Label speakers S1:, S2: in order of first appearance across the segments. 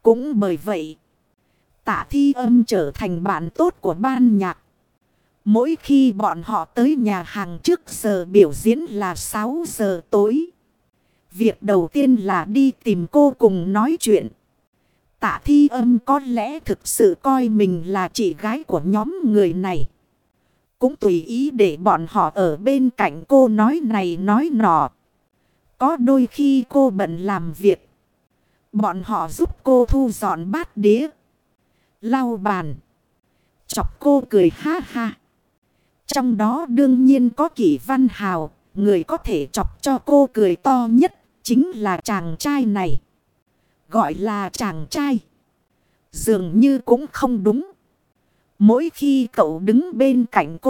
S1: Cũng bởi vậy, Tạ Thi Âm trở thành bạn tốt của ban nhạc. Mỗi khi bọn họ tới nhà hàng trước giờ biểu diễn là 6 giờ tối. Việc đầu tiên là đi tìm cô cùng nói chuyện. Tạ Thi Âm có lẽ thực sự coi mình là chị gái của nhóm người này. Cũng tùy ý để bọn họ ở bên cạnh cô nói này nói nọ. Có đôi khi cô bận làm việc, bọn họ giúp cô thu dọn bát đĩa, lau bàn, chọc cô cười ha ha. Trong đó đương nhiên có Kỷ Văn Hào, người có thể chọc cho cô cười to nhất chính là chàng trai này. Gọi là chàng trai dường như cũng không đúng. Mỗi khi cậu đứng bên cạnh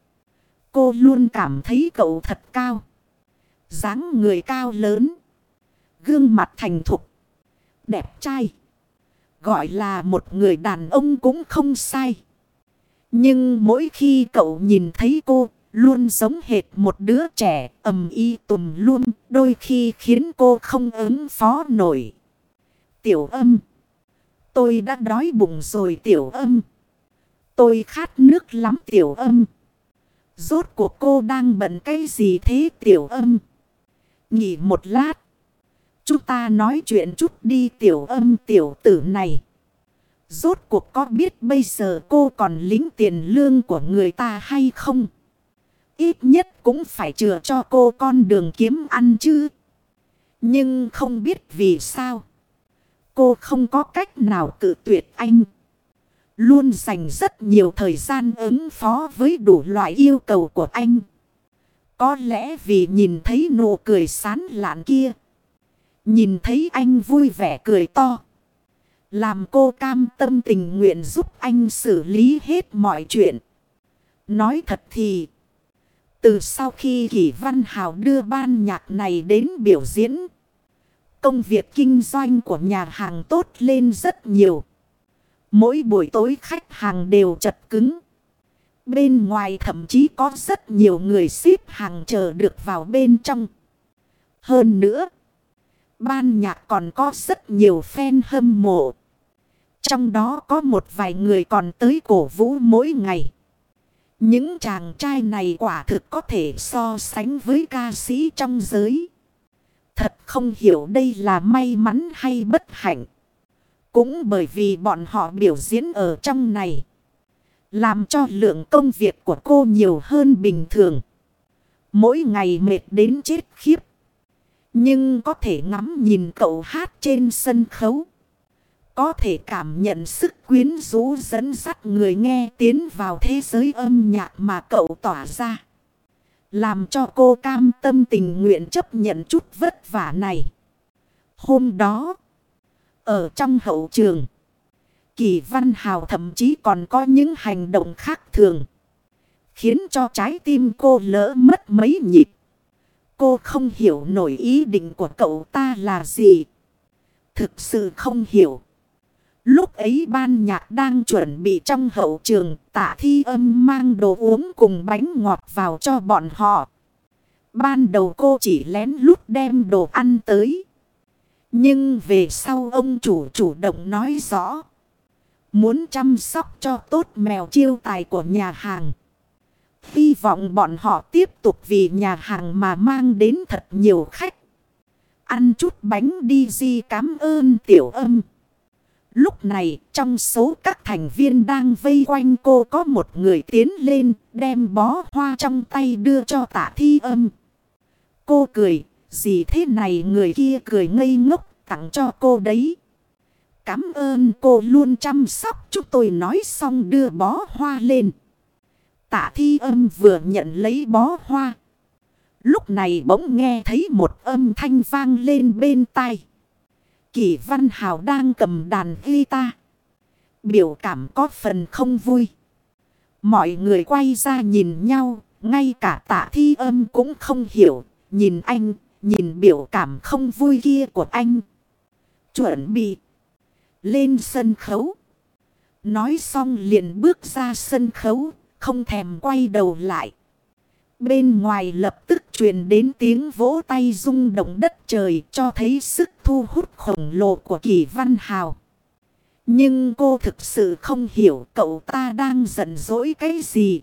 S1: cô luôn cảm thấy cậu thật cao. Dáng người cao lớn, gương mặt thành thục, đẹp trai. Gọi là một người đàn ông cũng không sai. Nhưng mỗi khi cậu nhìn thấy cô, luôn giống hệt một đứa trẻ ầm ĩ tùm lum, đôi khi khiến cô không ứng phó nổi. Tiểu Âm, tôi đã đói bụng rồi Tiểu Âm. Tôi khát nước lắm Tiểu Âm. Rốt cuộc cô đang bận cái gì thế Tiểu Âm? Nghỉ một lát, chúng ta nói chuyện chút đi Tiểu Âm. Tiểu tử này, rốt cuộc có biết bây giờ cô còn lĩnh tiền lương của người ta hay không? Ít nhất cũng phải chừa cho cô con đường kiếm ăn chứ. Nhưng không biết vì sao cô không có cách nào cự tuyệt anh. Luôn dành rất nhiều thời gian ứng phó với đủ loại yêu cầu của anh. Có lẽ vì nhìn thấy nụ cười sán lạn kia, nhìn thấy anh vui vẻ cười to, làm cô cam tâm tình nguyện giúp anh xử lý hết mọi chuyện. Nói thật thì, từ sau khi Kỷ Văn Hào đưa ban nhạc này đến biểu diễn, công việc kinh doanh của nhà hàng tốt lên rất nhiều. Mỗi buổi tối khách hàng đều chật cứng. Bên ngoài thậm chí có rất nhiều người xếp hàng chờ được vào bên trong. Hơn nữa, ban nhạc còn có rất nhiều fan hâm mộ. Trong đó có một vài người còn tới cổ vũ mỗi ngày. Những chàng trai này quả thực có thể so sánh với ca sĩ trong giới. Thật không hiểu đây là may mắn hay bất hạnh. Cũng bởi vì bọn họ biểu diễn ở trong này, làm cho lượng công việc của cô nhiều hơn bình thường. Mỗi ngày mệt đến chết khiếp. Nhưng có thể ngắm nhìn cậu hát trên sân khấu, có thể cảm nhận sức quyến rũ dẫn dắt người nghe tiến vào thế giới âm nhạc mà cậu tỏa ra, làm cho cô cam tâm tình nguyện chấp nhận chút vất vả này. Hôm đó, ở trong hậu trường, Kỷ Văn Hào thậm chí còn có những hành động khác thường, khiến cho trái tim cô lỡ mất mấy nhịp. Cô không hiểu nổi ý định của cậu ta là gì. Thực sự không hiểu. Lúc ấy ban nhạc đang chuẩn bị trong hậu trường, Tạ Thi Âm mang đồ uống cùng bánh ngọt vào cho bọn họ. Ban đầu cô chỉ lén lút đem đồ ăn tới. Nhưng về sau ông chủ động nói rõ, muốn chăm sóc cho tốt mèo chiêu tài của nhà hàng. Hy vọng bọn họ tiếp tục vì nhà hàng mà mang đến thật nhiều khách. Ăn chút bánh đi di cảm ơn Tiểu Âm. Lúc này trong số các thành viên đang vây quanh cô có một người tiến lên đem bó hoa trong tay đưa cho Tạ Thi Âm. Cô cười, gì thế này? Người kia cười ngây ngốc, tặng cho cô đấy. Cảm ơn cô luôn chăm sóc chúng tôi. Nói xong đưa bó hoa lên. Tạ Thi Âm vừa nhận lấy bó hoa, lúc này bỗng nghe thấy một âm thanh vang lên bên tai. Kỷ Văn Hào đang cầm đàn guitar, biểu cảm có phần không vui. Mọi người quay ra nhìn nhau, ngay cả Tạ Thi Âm cũng không hiểu. Nhìn anh, nhìn biểu cảm không vui kia của anh. Chuẩn bị lên sân khấu. Nói xong liền bước ra sân khấu, không thèm quay đầu lại. Bên ngoài lập tức truyền đến tiếng vỗ tay rung động đất trời, cho thấy sức thu hút khổng lồ của Kỷ Văn Hào. Nhưng cô thực sự không hiểu cậu ta đang giận dỗi cái gì.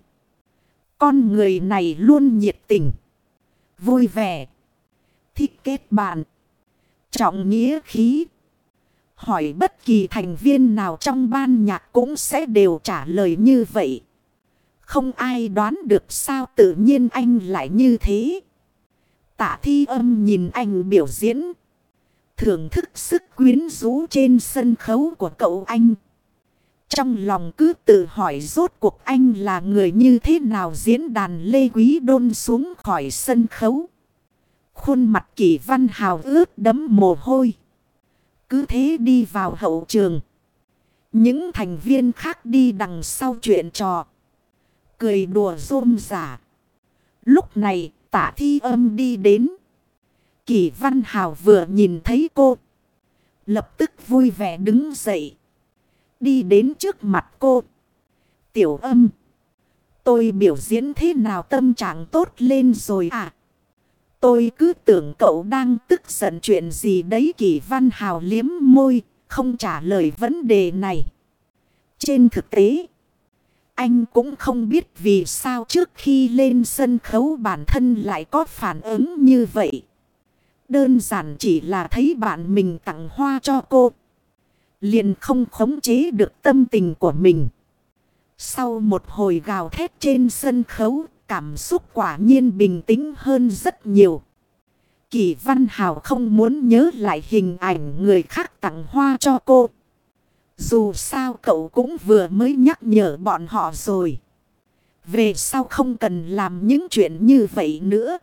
S1: Con người này luôn nhiệt tình, vui vẻ, thích kết bạn, trọng nghĩa khí. Hỏi bất kỳ thành viên nào trong ban nhạc cũng sẽ đều trả lời như vậy. Không ai đoán được sao tự nhiên anh lại như thế. Tạ Thi Âm nhìn anh biểu diễn, thưởng thức sức quyến rũ trên sân khấu của cậu anh. Trong lòng cứ tự hỏi rốt cuộc anh là người như thế nào. Diễn đàn Lê Quý Đôn xuống khỏi sân khấu. Khuôn mặt Kỷ Văn Hào ướt đẫm mồ hôi. Cứ thế đi vào hậu trường. Những thành viên khác đi đằng sau chuyện trò, cười đùa rôm rả. Lúc này Tạ Thi Âm đi đến. Kỷ Văn Hào vừa nhìn thấy cô, lập tức vui vẻ đứng dậy, đi đến trước mặt cô. Tiểu Âm, tôi biểu diễn thế nào, tâm trạng tốt lên rồi à? Tôi cứ tưởng cậu đang tức giận chuyện gì đấy. Kỷ Văn Hào liếm môi, không trả lời vấn đề này. Trên thực tế, anh cũng không biết vì sao trước khi lên sân khấu bản thân lại có phản ứng như vậy. Đơn giản chỉ là thấy bạn mình tặng hoa cho cô, liền không khống chế được tâm tình của mình. Sau một hồi gào thét trên sân khấu, cảm xúc quả nhiên bình tĩnh hơn rất nhiều. Kỷ Văn Hào không muốn nhớ lại hình ảnh người khác tặng hoa cho cô. Dù sao cậu cũng vừa mới nhắc nhở bọn họ rồi. Về sau không cần làm những chuyện như vậy nữa.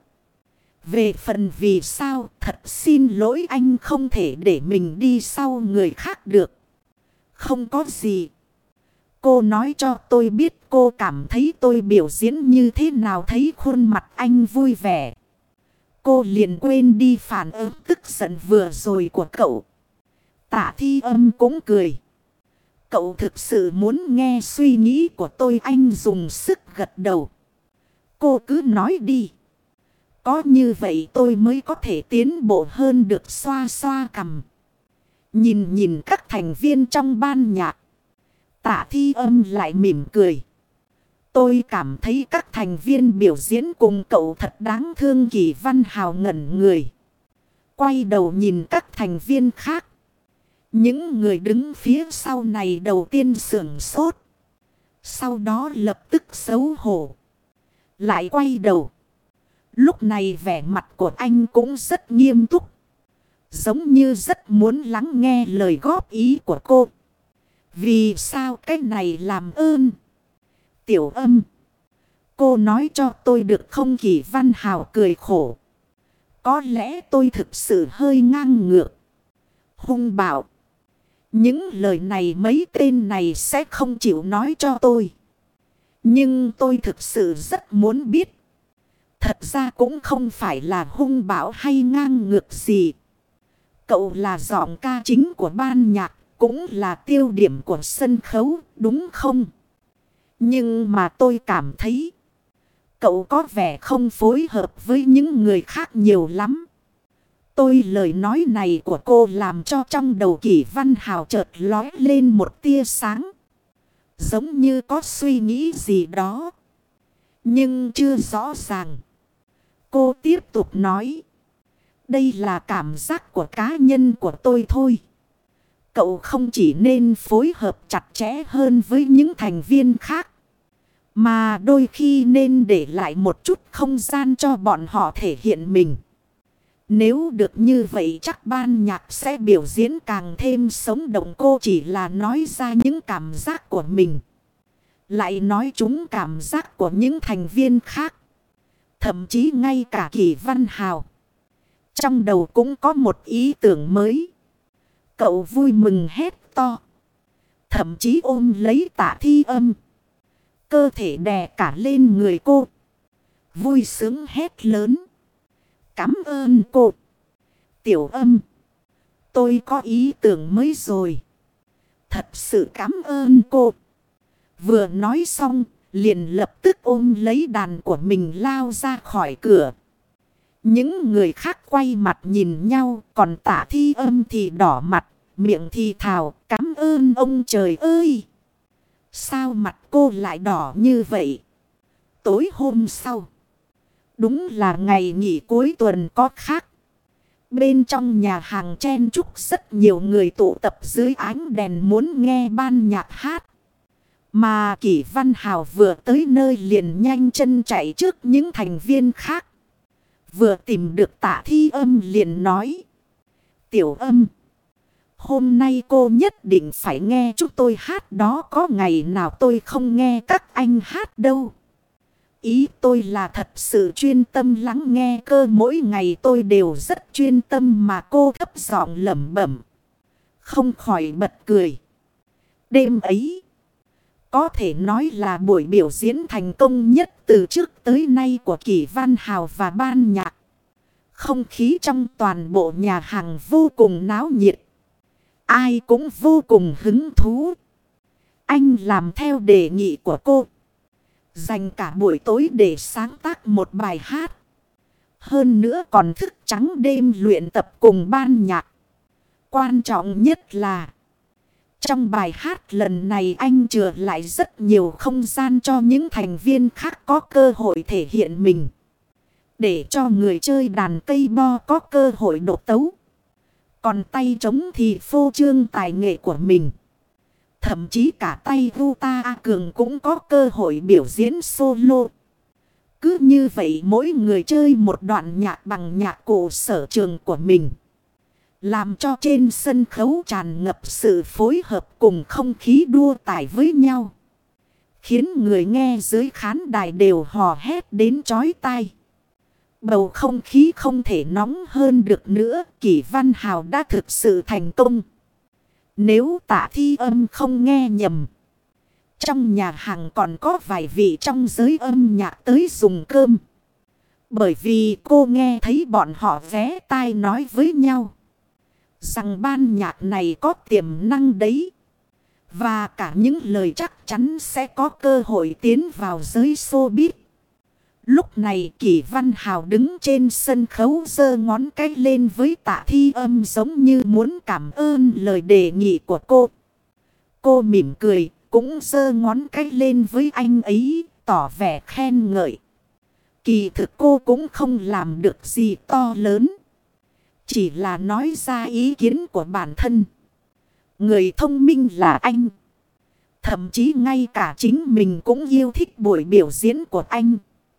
S1: Về phần vì sao, thật xin lỗi, anh không thể để mình đi sau người khác được. Không có gì. Cô nói cho tôi biết cô cảm thấy tôi biểu diễn như thế nào. Thấy khuôn mặt anh vui vẻ, cô liền quên đi phản ứng tức giận vừa rồi của cậu. Tạ Thi Âm cũng cười. Cậu thực sự muốn nghe suy nghĩ của tôi? Anh dùng sức gật đầu. Cô cứ nói đi. Có như vậy tôi mới có thể tiến bộ hơn được. Xoa xoa cằm, nhìn nhìn các thành viên trong ban nhạc. Tạ Thi Âm lại mỉm cười. Tôi cảm thấy các thành viên biểu diễn cùng cậu thật đáng thương. Kỷ Văn Hào ngẩn người, quay đầu nhìn các thành viên khác. Những người đứng phía sau này đầu tiên sửng sốt, sau đó lập tức xấu hổ, lại quay đầu. Lúc này vẻ mặt của anh cũng rất nghiêm túc, giống như rất muốn lắng nghe lời góp ý của cô. Vì sao cái này làm ơn? Tiểu Âm, cô nói cho tôi được không? Kỷ Văn Hào cười khổ. Có lẽ tôi thực sự hơi ngang ngược, hung bạo. Những lời này mấy tên này sẽ không chịu nói cho tôi. Nhưng tôi thực sự rất muốn biết. Thật ra cũng không phải là hung bạo hay ngang ngược gì. Cậu là giọng ca chính của ban nhạc, cũng là tiêu điểm của sân khấu, đúng không? Nhưng mà tôi cảm thấy cậu có vẻ không phối hợp với những người khác nhiều lắm. Lời nói này của cô làm cho trong đầu Kỷ Văn Hào chợt lóe lên một tia sáng. Giống như có suy nghĩ gì đó, nhưng chưa rõ ràng. Cô tiếp tục nói. Đây là cảm giác của cá nhân của tôi thôi. Cậu không chỉ nên phối hợp chặt chẽ hơn với những thành viên khác, mà đôi khi nên để lại một chút không gian cho bọn họ thể hiện mình. Nếu được như vậy chắc ban nhạc sẽ biểu diễn càng thêm sống động. Cô chỉ là nói ra những cảm giác của mình, lại nói trúng cảm giác của những thành viên khác. Thậm chí ngay cả Kỷ Văn Hào trong đầu cũng có một ý tưởng mới. Cậu vui mừng hét to, thậm chí ôm lấy Tạ Thi Âm, cơ thể đè cả lên người cô, vui sướng hét lớn. Cảm ơn cô, Tiểu Âm. Tôi có ý tưởng mới rồi. Thật sự cảm ơn cô. Vừa nói xong, liền lập tức ôm lấy đàn của mình lao ra khỏi cửa. Những người khác quay mặt nhìn nhau, còn Tạ Thi Âm thì đỏ mặt, miệng thì thào, cảm ơn ông trời ơi! Sao mặt cô lại đỏ như vậy? Tối hôm sau, đúng là ngày nghỉ cuối tuần có khác. Bên trong nhà hàng chen chúc rất nhiều người tụ tập dưới ánh đèn muốn nghe ban nhạc hát. Mà Kỷ Văn Hào vừa tới nơi liền nhanh chân chạy trước những thành viên khác. Vừa tìm được Tạ Thi Âm liền nói: Tiểu Âm, hôm nay cô nhất định phải nghe chúng tôi hát đó, có ngày nào tôi không nghe các anh hát đâu. Ý tôi là thật sự chuyên tâm lắng nghe, cơ mỗi ngày tôi đều rất chuyên tâm mà. Cô thấp giọng lẩm bẩm, không khỏi bật cười. Đêm ấy có thể nói là buổi biểu diễn thành công nhất từ trước tới nay của Kỷ Văn Hào và ban nhạc. Không khí trong toàn bộ nhà hàng vô cùng náo nhiệt. Ai cũng vô cùng hứng thú. Anh làm theo đề nghị của cô, dành cả buổi tối để sáng tác một bài hát. Hơn nữa còn thức trắng đêm luyện tập cùng ban nhạc. Quan trọng nhất là trong bài hát lần này anh chừa lại rất nhiều không gian cho những thành viên khác có cơ hội thể hiện mình. Để cho người chơi đàn cây bo có cơ hội đột tấu. Còn tay trống thì phô trương tài nghệ của mình. Thậm chí cả tay guitar cường cũng có cơ hội biểu diễn solo. Cứ như vậy mỗi người chơi một đoạn nhạc bằng nhạc cụ sở trường của mình. Làm cho trên sân khấu tràn ngập sự phối hợp cùng không khí đua tải với nhau. Khiến người nghe dưới khán đài đều hò hét đến chói tai. Bầu không khí không thể nóng hơn được nữa. Kỷ Văn Hào đã thực sự thành công. Nếu Tạ Thi Âm không nghe nhầm, trong nhà hàng còn có vài vị trong giới âm nhạc tới dùng cơm. Bởi vì cô nghe thấy bọn họ ghé tai nói với nhau rằng ban nhạc này có tiềm năng đấy. Và cả những lời chắc chắn sẽ có cơ hội tiến vào giới showbiz. Lúc này Kỷ Văn Hào đứng trên sân khấu giơ ngón cái lên với Tạ Thi Âm giống như muốn cảm ơn lời đề nghị của cô. Cô mỉm cười, cũng giơ ngón cái lên với anh ấy, tỏ vẻ khen ngợi. Kỳ thực cô cũng không làm được gì to lớn. Chỉ là nói ra ý kiến của bản thân. Người thông minh là anh. Thậm chí ngay cả chính mình cũng yêu thích buổi biểu diễn của anh.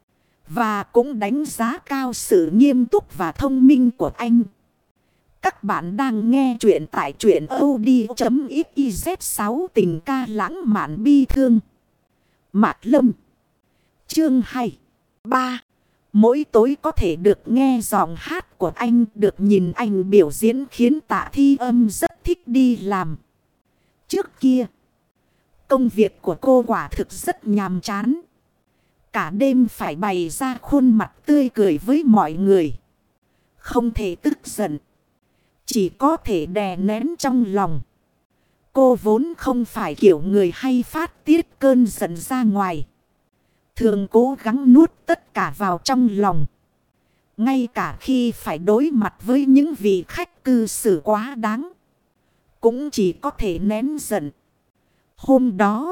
S1: Và cũng đánh giá cao sự nghiêm túc và thông minh của anh. Các bạn đang nghe chuyện tại truyện audio.xyz. 6 tình ca lãng mạn bi thương. Mạc Lâm. Chương 2. 3. Mỗi tối có thể được nghe giọng hát của anh, được nhìn anh biểu diễn khiến Tạ Thi Âm rất thích đi làm. Trước kia, công việc của cô quả thực rất nhàm chán. Cả đêm phải bày ra khuôn mặt tươi cười với mọi người. Không thể tức giận. Chỉ có thể đè nén trong lòng. Cô vốn không phải kiểu người hay phát tiết cơn giận ra ngoài. Thường cố gắng nuốt tất cả vào trong lòng. Ngay cả khi phải đối mặt với những vị khách cư xử quá đáng, cũng chỉ có thể nén giận. Hôm đó,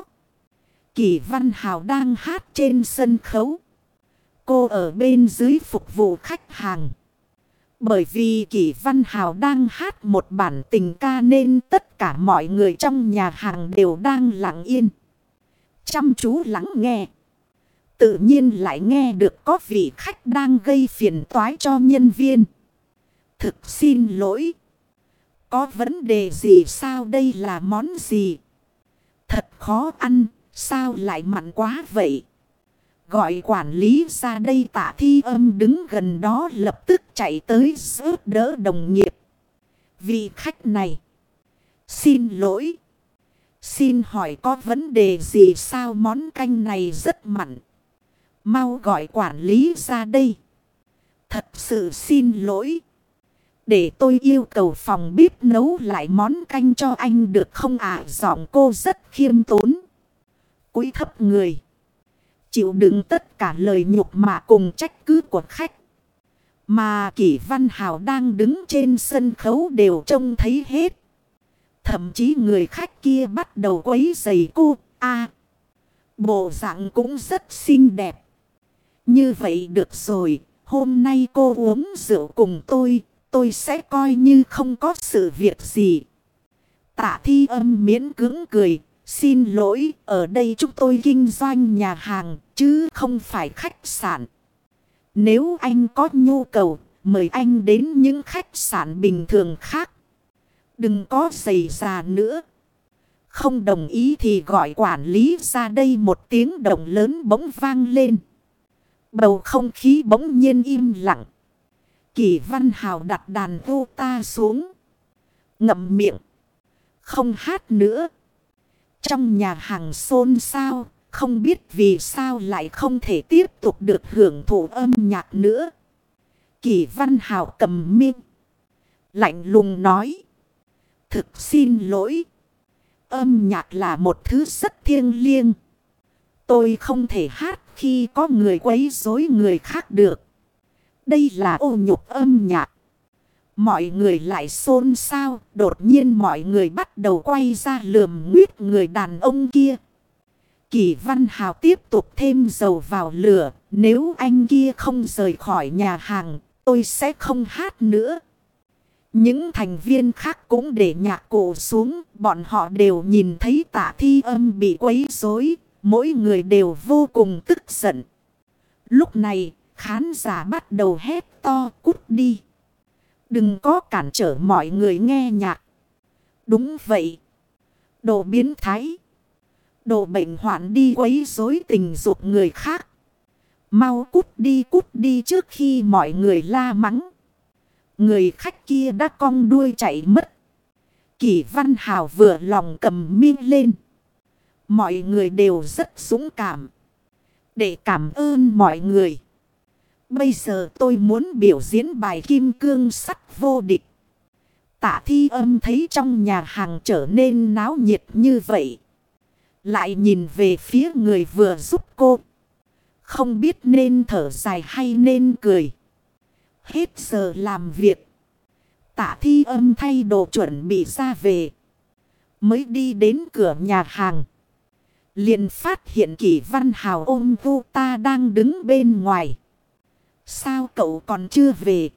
S1: Kỷ Văn Hào đang hát trên sân khấu. Cô ở bên dưới phục vụ khách hàng. Bởi vì Kỷ Văn Hào đang hát một bản tình ca nên tất cả mọi người trong nhà hàng đều đang lặng yên, chăm chú lắng nghe. Tự nhiên lại nghe được có vị khách đang gây phiền toái cho nhân viên. Thực xin lỗi. Có vấn đề gì sao, đây là món gì? Thật khó ăn, sao lại mặn quá vậy? Gọi quản lý ra đây. Tạ Thi Âm đứng gần đó lập tức chạy tới giúp đỡ đồng nghiệp. Vị khách này, xin lỗi. Xin hỏi có vấn đề gì sao, món canh này rất mặn. Mau gọi quản lý ra đây. Thật sự xin lỗi. Để tôi yêu cầu phòng bếp nấu lại món canh cho anh được không ạ? Giọng cô rất khiêm tốn, cúi thấp người, chịu đựng tất cả lời nhục mạ cùng trách cứ của khách. Mà Kỷ Văn Hào đang đứng trên sân khấu đều trông thấy hết. Thậm chí người khách kia bắt đầu quấy rầy cô. Bộ dạng cũng rất xinh đẹp. Như vậy được rồi, hôm nay cô uống rượu cùng tôi sẽ coi như không có sự việc gì. Tạ Thi Âm miễn cưỡng cười. Xin lỗi, ở đây chúng tôi kinh doanh nhà hàng, chứ không phải khách sạn. Nếu anh có nhu cầu, mời anh đến những khách sạn bình thường khác. Đừng có giày già nữa. Không đồng ý thì gọi quản lý ra đây. Một tiếng động lớn bỗng vang lên. Bầu không khí bỗng nhiên im lặng. Kỷ Văn Hào đặt đàn guitar xuống. Ngậm miệng. Không hát nữa. Trong nhà hàng xôn xao. Không biết vì sao lại không thể tiếp tục được hưởng thụ âm nhạc nữa. Kỷ Văn Hào cầm mic. Lạnh lùng nói. Thực xin lỗi. Âm nhạc là một thứ rất thiêng liêng. Tôi không thể hát khi có người quấy rối người khác được. Đây là ô nhục âm nhạc. Mọi người lại xôn xao. Đột nhiên mọi người bắt đầu quay ra lườm nguyết người đàn ông kia. Kỷ Văn Hào tiếp tục thêm dầu vào lửa. Nếu anh kia không rời khỏi nhà hàng, tôi sẽ không hát nữa. Những thành viên khác cũng để nhạc cụ xuống. Bọn họ đều nhìn thấy Tạ Thi Âm bị quấy rối. Mỗi người đều vô cùng tức giận. Lúc này, khán giả bắt đầu hét to cút đi. Đừng có cản trở mọi người nghe nhạc. Đúng vậy. Đồ biến thái. Đồ bệnh hoạn đi quấy rối tình dục người khác. Mau cút đi trước khi mọi người la mắng. Người khách kia đã cong đuôi chạy mất. Kỷ Văn Hào vừa lòng cầm mic lên. Mọi người đều rất dũng cảm. Để cảm ơn mọi người. Bây giờ tôi muốn biểu diễn bài kim cương sắt vô địch. Tạ Thi Âm thấy trong nhà hàng trở nên náo nhiệt như vậy. Lại nhìn về phía người vừa giúp cô. Không biết nên thở dài hay nên cười. Hết giờ làm việc. Tạ Thi Âm thay đồ chuẩn bị ra về. Mới đi đến cửa nhà hàng. Liền phát hiện Kỷ Văn Hào ôm guitar đang đứng bên ngoài. Sao cậu còn chưa về?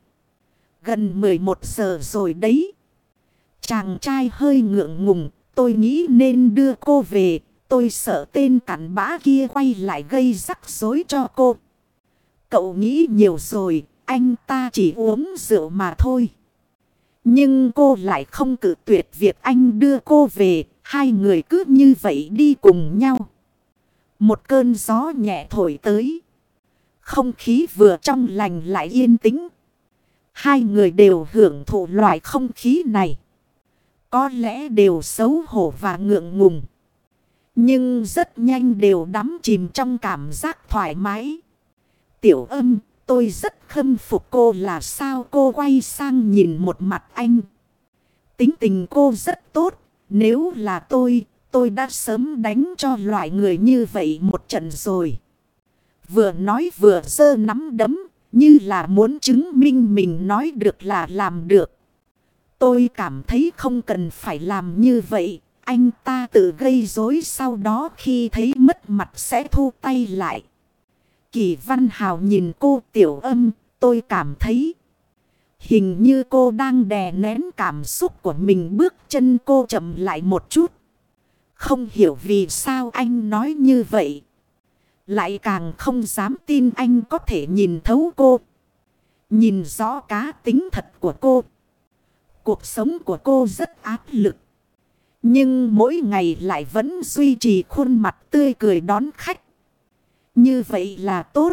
S1: Gần 11 giờ rồi đấy. Chàng trai hơi ngượng ngùng. Tôi nghĩ nên đưa cô về. Tôi sợ tên cặn bã kia quay lại gây rắc rối cho cô. Cậu nghĩ nhiều rồi. Anh ta chỉ uống rượu mà thôi. Nhưng cô lại không cự tuyệt việc anh đưa cô về. Hai người cứ như vậy đi cùng nhau. Một cơn gió nhẹ thổi tới. Không khí vừa trong lành lại yên tĩnh. Hai người đều hưởng thụ loại không khí này. Có lẽ đều xấu hổ và ngượng ngùng. Nhưng rất nhanh đều đắm chìm trong cảm giác thoải mái. Tiểu Âm, tôi rất khâm phục cô. Là sao? Cô quay sang nhìn một mặt anh. Tính tình cô rất tốt. Nếu là tôi đã sớm đánh cho loại người như vậy một trận rồi. Vừa nói vừa giơ nắm đấm, như là muốn chứng minh mình nói được là làm được. Tôi cảm thấy không cần phải làm như vậy. Anh ta tự gây rối, sau đó khi thấy mất mặt sẽ thu tay lại. Kỷ Văn Hào nhìn cô. Tiểu Âm, tôi cảm thấy hình như cô đang đè nén cảm xúc của mình. Bước chân cô chậm lại một chút. Không hiểu vì sao anh nói như vậy. Lại càng không dám tin anh có thể nhìn thấu cô. Nhìn rõ cá tính thật của cô. Cuộc sống của cô rất áp lực. Nhưng mỗi ngày lại vẫn duy trì khuôn mặt tươi cười đón khách. Như vậy là tốt.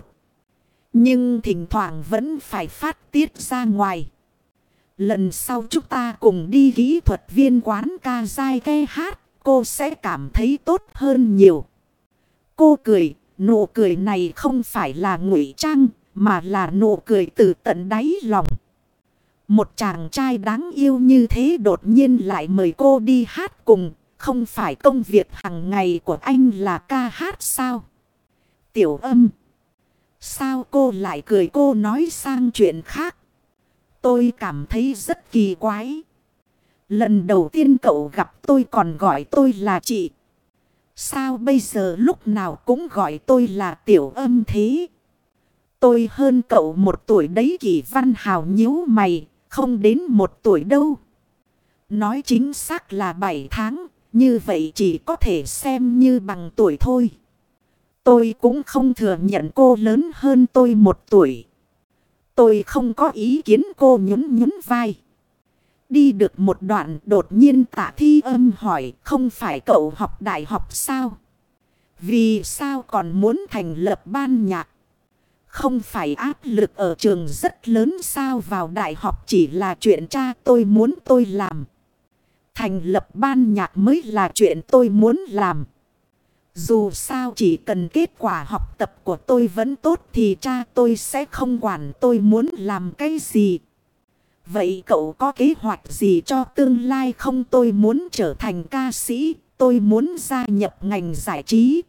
S1: Nhưng thỉnh thoảng vẫn phải phát tiết ra ngoài. Lần sau chúng ta cùng đi kỹ thuật viên quán ca dai ke hát. Cô sẽ cảm thấy tốt hơn nhiều. Cô cười. Nụ cười này không phải là ngụy trang. Mà là nụ cười từ tận đáy lòng. Một chàng trai đáng yêu như thế đột nhiên lại mời cô đi hát cùng. Không phải công việc hàng ngày của anh là ca hát sao? Tiểu Âm. Sao cô lại cười? Cô nói sang chuyện khác. Tôi cảm thấy rất kỳ quái. Lần đầu tiên cậu gặp tôi còn gọi tôi là chị. Sao bây giờ lúc nào cũng gọi tôi là Tiểu Âm thế? Tôi hơn cậu 1 tuổi đấy. Kỷ Văn Hào nhíu mày, không đến 1 tuổi đâu. Nói chính xác là 7 tháng, như vậy chỉ có thể xem như bằng tuổi thôi. Tôi cũng không thừa nhận cô lớn hơn tôi 1 tuổi. Tôi không có ý kiến. Cô nhún vai. Đi được một đoạn đột nhiên Tạ Thi Âm hỏi, không phải cậu học đại học sao? Vì sao còn muốn thành lập ban nhạc? Không phải áp lực ở trường rất lớn sao? Vào đại học chỉ là chuyện cha tôi muốn tôi làm. Thành lập ban nhạc mới là chuyện tôi muốn làm. Dù sao chỉ cần kết quả học tập của tôi vẫn tốt thì cha tôi sẽ không quản tôi muốn làm cái gì. Vậy cậu có kế hoạch gì cho tương lai không? Tôi muốn trở thành ca sĩ, tôi muốn gia nhập ngành giải trí.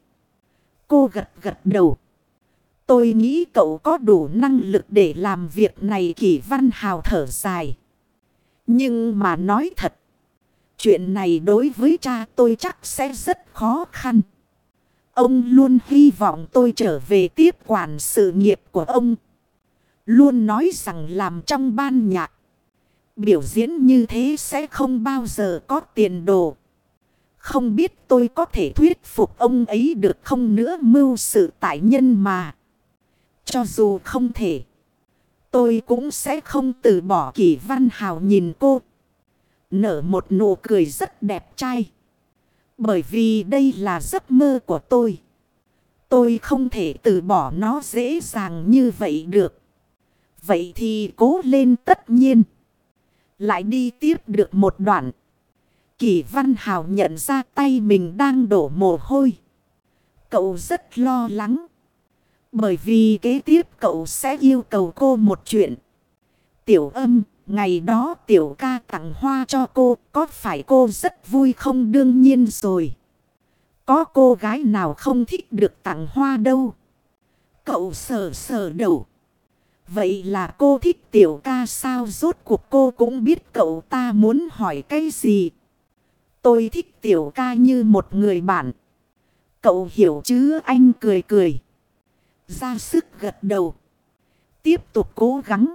S1: Cô gật đầu. Tôi nghĩ cậu có đủ năng lực để làm việc này. Kỷ Văn Hào thở dài. Nhưng mà nói thật, chuyện này đối với cha tôi chắc sẽ rất khó khăn. Ông luôn hy vọng tôi trở về tiếp quản sự nghiệp của ông. Luôn nói rằng làm trong ban nhạc, biểu diễn như thế sẽ không bao giờ có tiền đồ. Không biết tôi có thể thuyết phục ông ấy được không nữa? Mưu sự tại nhân mà. Cho dù không thể, tôi cũng sẽ không từ bỏ. Kỷ Văn Hào nhìn cô, nở một nụ cười rất đẹp trai. Bởi vì đây là giấc mơ của tôi. Tôi không thể từ bỏ nó dễ dàng như vậy được. Vậy thì cố lên. Tất nhiên. Lại đi tiếp được một đoạn, Kỷ Văn Hào nhận ra tay mình đang đổ mồ hôi. Cậu rất lo lắng. Bởi vì kế tiếp cậu sẽ yêu cầu cô một chuyện. Tiểu Âm, ngày đó tiểu ca tặng hoa cho cô, có phải cô rất vui không? Đương nhiên rồi. Có cô gái nào không thích được tặng hoa đâu. Cậu sờ đầu. Vậy là cô thích tiểu ca sao? Rốt cuộc cô cũng biết cậu ta muốn hỏi cái gì. Tôi thích tiểu ca như một người bạn. Cậu hiểu chứ? Anh cười. Ra sức gật đầu. Tiếp tục cố gắng.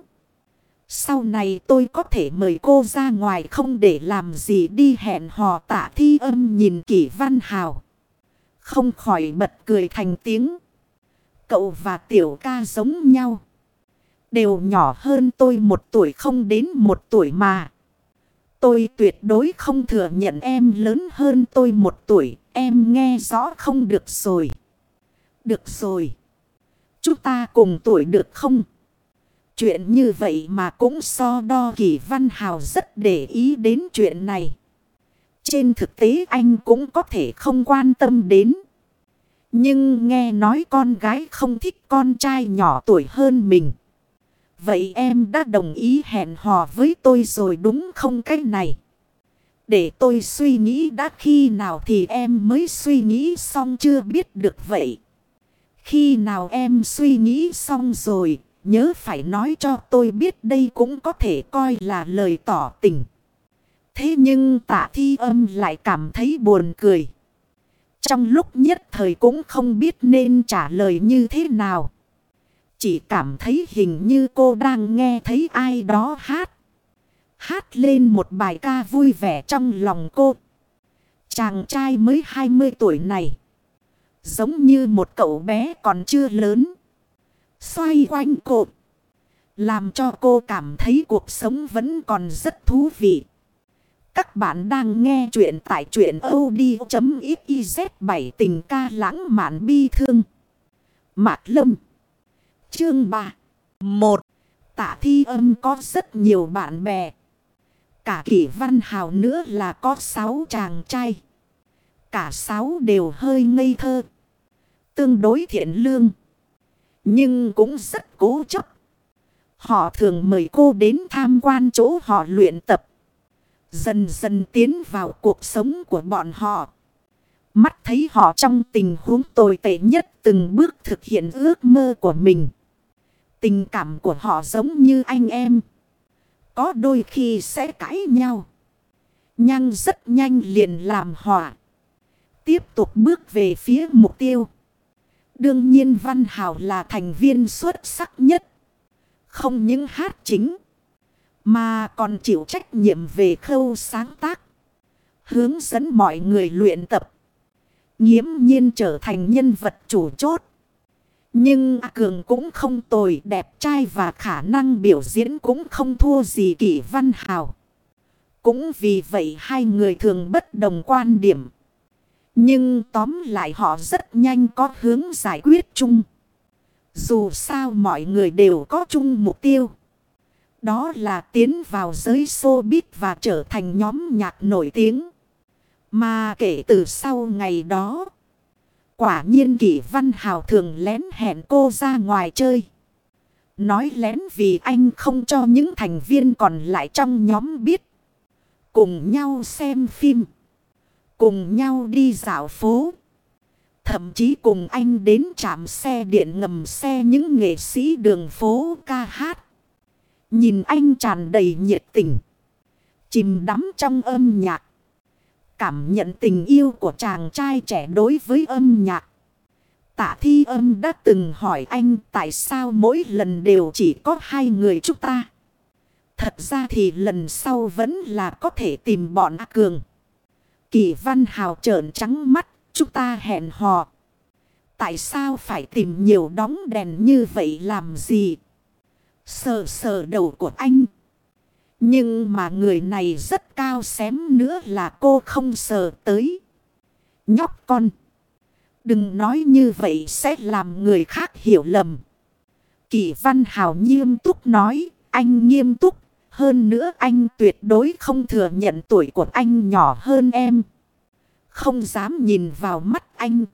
S1: Sau này tôi có thể mời cô ra ngoài không để làm gì đi hẹn hò. Tạ Thi Âm nhìn Kỷ Văn Hào, không khỏi bật cười thành tiếng. Cậu và tiểu ca giống nhau. Đều nhỏ hơn tôi 1 tuổi, không đến 1 tuổi mà. Tôi tuyệt đối không thừa nhận em lớn hơn tôi 1 tuổi. Em nghe rõ không? Được rồi. Được rồi. Chúng ta cùng tuổi được không? Chuyện như vậy mà cũng so đo. Kỷ Văn Hào rất để ý đến chuyện này. Trên thực tế anh cũng có thể không quan tâm đến. Nhưng nghe nói con gái không thích con trai nhỏ tuổi hơn mình. Vậy em đã đồng ý hẹn hò với tôi rồi đúng không? Cái này để tôi suy nghĩ đã. Khi nào thì em mới suy nghĩ xong chưa biết được vậy? Khi nào em suy nghĩ xong rồi, nhớ phải nói cho tôi biết, đây cũng có thể coi là lời tỏ tình. Thế nhưng Tạ Thi Âm lại cảm thấy buồn cười. Trong lúc nhất thời cũng không biết nên trả lời như thế nào. Chỉ cảm thấy hình như cô đang nghe thấy ai đó hát lên một bài ca vui vẻ trong lòng cô. Chàng trai mới 20 tuổi này, giống như một cậu bé còn chưa lớn, xoay quanh cô, làm cho cô cảm thấy cuộc sống vẫn còn rất thú vị. Các bạn đang nghe chuyện tại truyện audio.xyz. 7 tình ca lãng mạn bi thương. Mạc Lâm. Chương 3. 1. Tạ Thi Âm có rất nhiều bạn bè. Cả Kỷ Văn Hào nữa là có 6 chàng trai. Cả 6 đều hơi ngây thơ, tương đối thiện lương, nhưng cũng rất cố chấp. Họ thường mời cô đến tham quan chỗ họ luyện tập, dần dần tiến vào cuộc sống của bọn họ. Mắt thấy họ trong tình huống tồi tệ nhất từng bước thực hiện ước mơ của mình. Tình cảm của họ giống như anh em, có đôi khi sẽ cãi nhau, Nhưng rất nhanh liền làm hỏa. Tiếp tục bước về phía mục tiêu. Đương nhiên Văn Hào là thành viên xuất sắc nhất. Không những hát chính, mà còn chịu trách nhiệm về khâu sáng tác. Hướng dẫn mọi người luyện tập. Nghiễm nhiên trở thành nhân vật chủ chốt. Nhưng A Cường cũng không tồi, đẹp trai và khả năng biểu diễn cũng không thua gì Kỷ Văn Hào. Cũng vì vậy hai người thường bất đồng quan điểm. Nhưng tóm lại họ rất nhanh có hướng giải quyết chung. Dù sao mọi người đều có chung mục tiêu. Đó là tiến vào giới showbiz và trở thành nhóm nhạc nổi tiếng. Mà kể từ sau ngày đó, quả nhiên Kỷ Văn Hào thường lén hẹn cô ra ngoài chơi. Nói lén vì anh không cho những thành viên còn lại trong nhóm biết. Cùng nhau xem phim. Cùng nhau đi dạo phố. Thậm chí cùng anh đến trạm xe điện ngầm xe những nghệ sĩ đường phố ca hát. Nhìn anh tràn đầy nhiệt tình. Chìm đắm trong âm nhạc. Cảm nhận tình yêu của chàng trai trẻ đối với âm nhạc. Tạ Thi Âm đã từng hỏi anh tại sao mỗi lần đều chỉ có hai người chúng ta. Thật ra thì lần sau vẫn là có thể tìm bọn A Cường. Kỷ Văn Hào trợn trắng mắt, chúng ta hẹn hò. Tại sao phải tìm nhiều đóng đèn như vậy làm gì? Sờ sờ đầu của anh. Nhưng mà người này rất cao xém nữa là cô không sờ tới. Nhóc con. Đừng nói như vậy sẽ làm người khác hiểu lầm. Kỷ Văn Hào nghiêm túc nói. Anh nghiêm túc. Hơn nữa anh tuyệt đối không thừa nhận tuổi của anh nhỏ hơn em. Không dám nhìn vào mắt anh.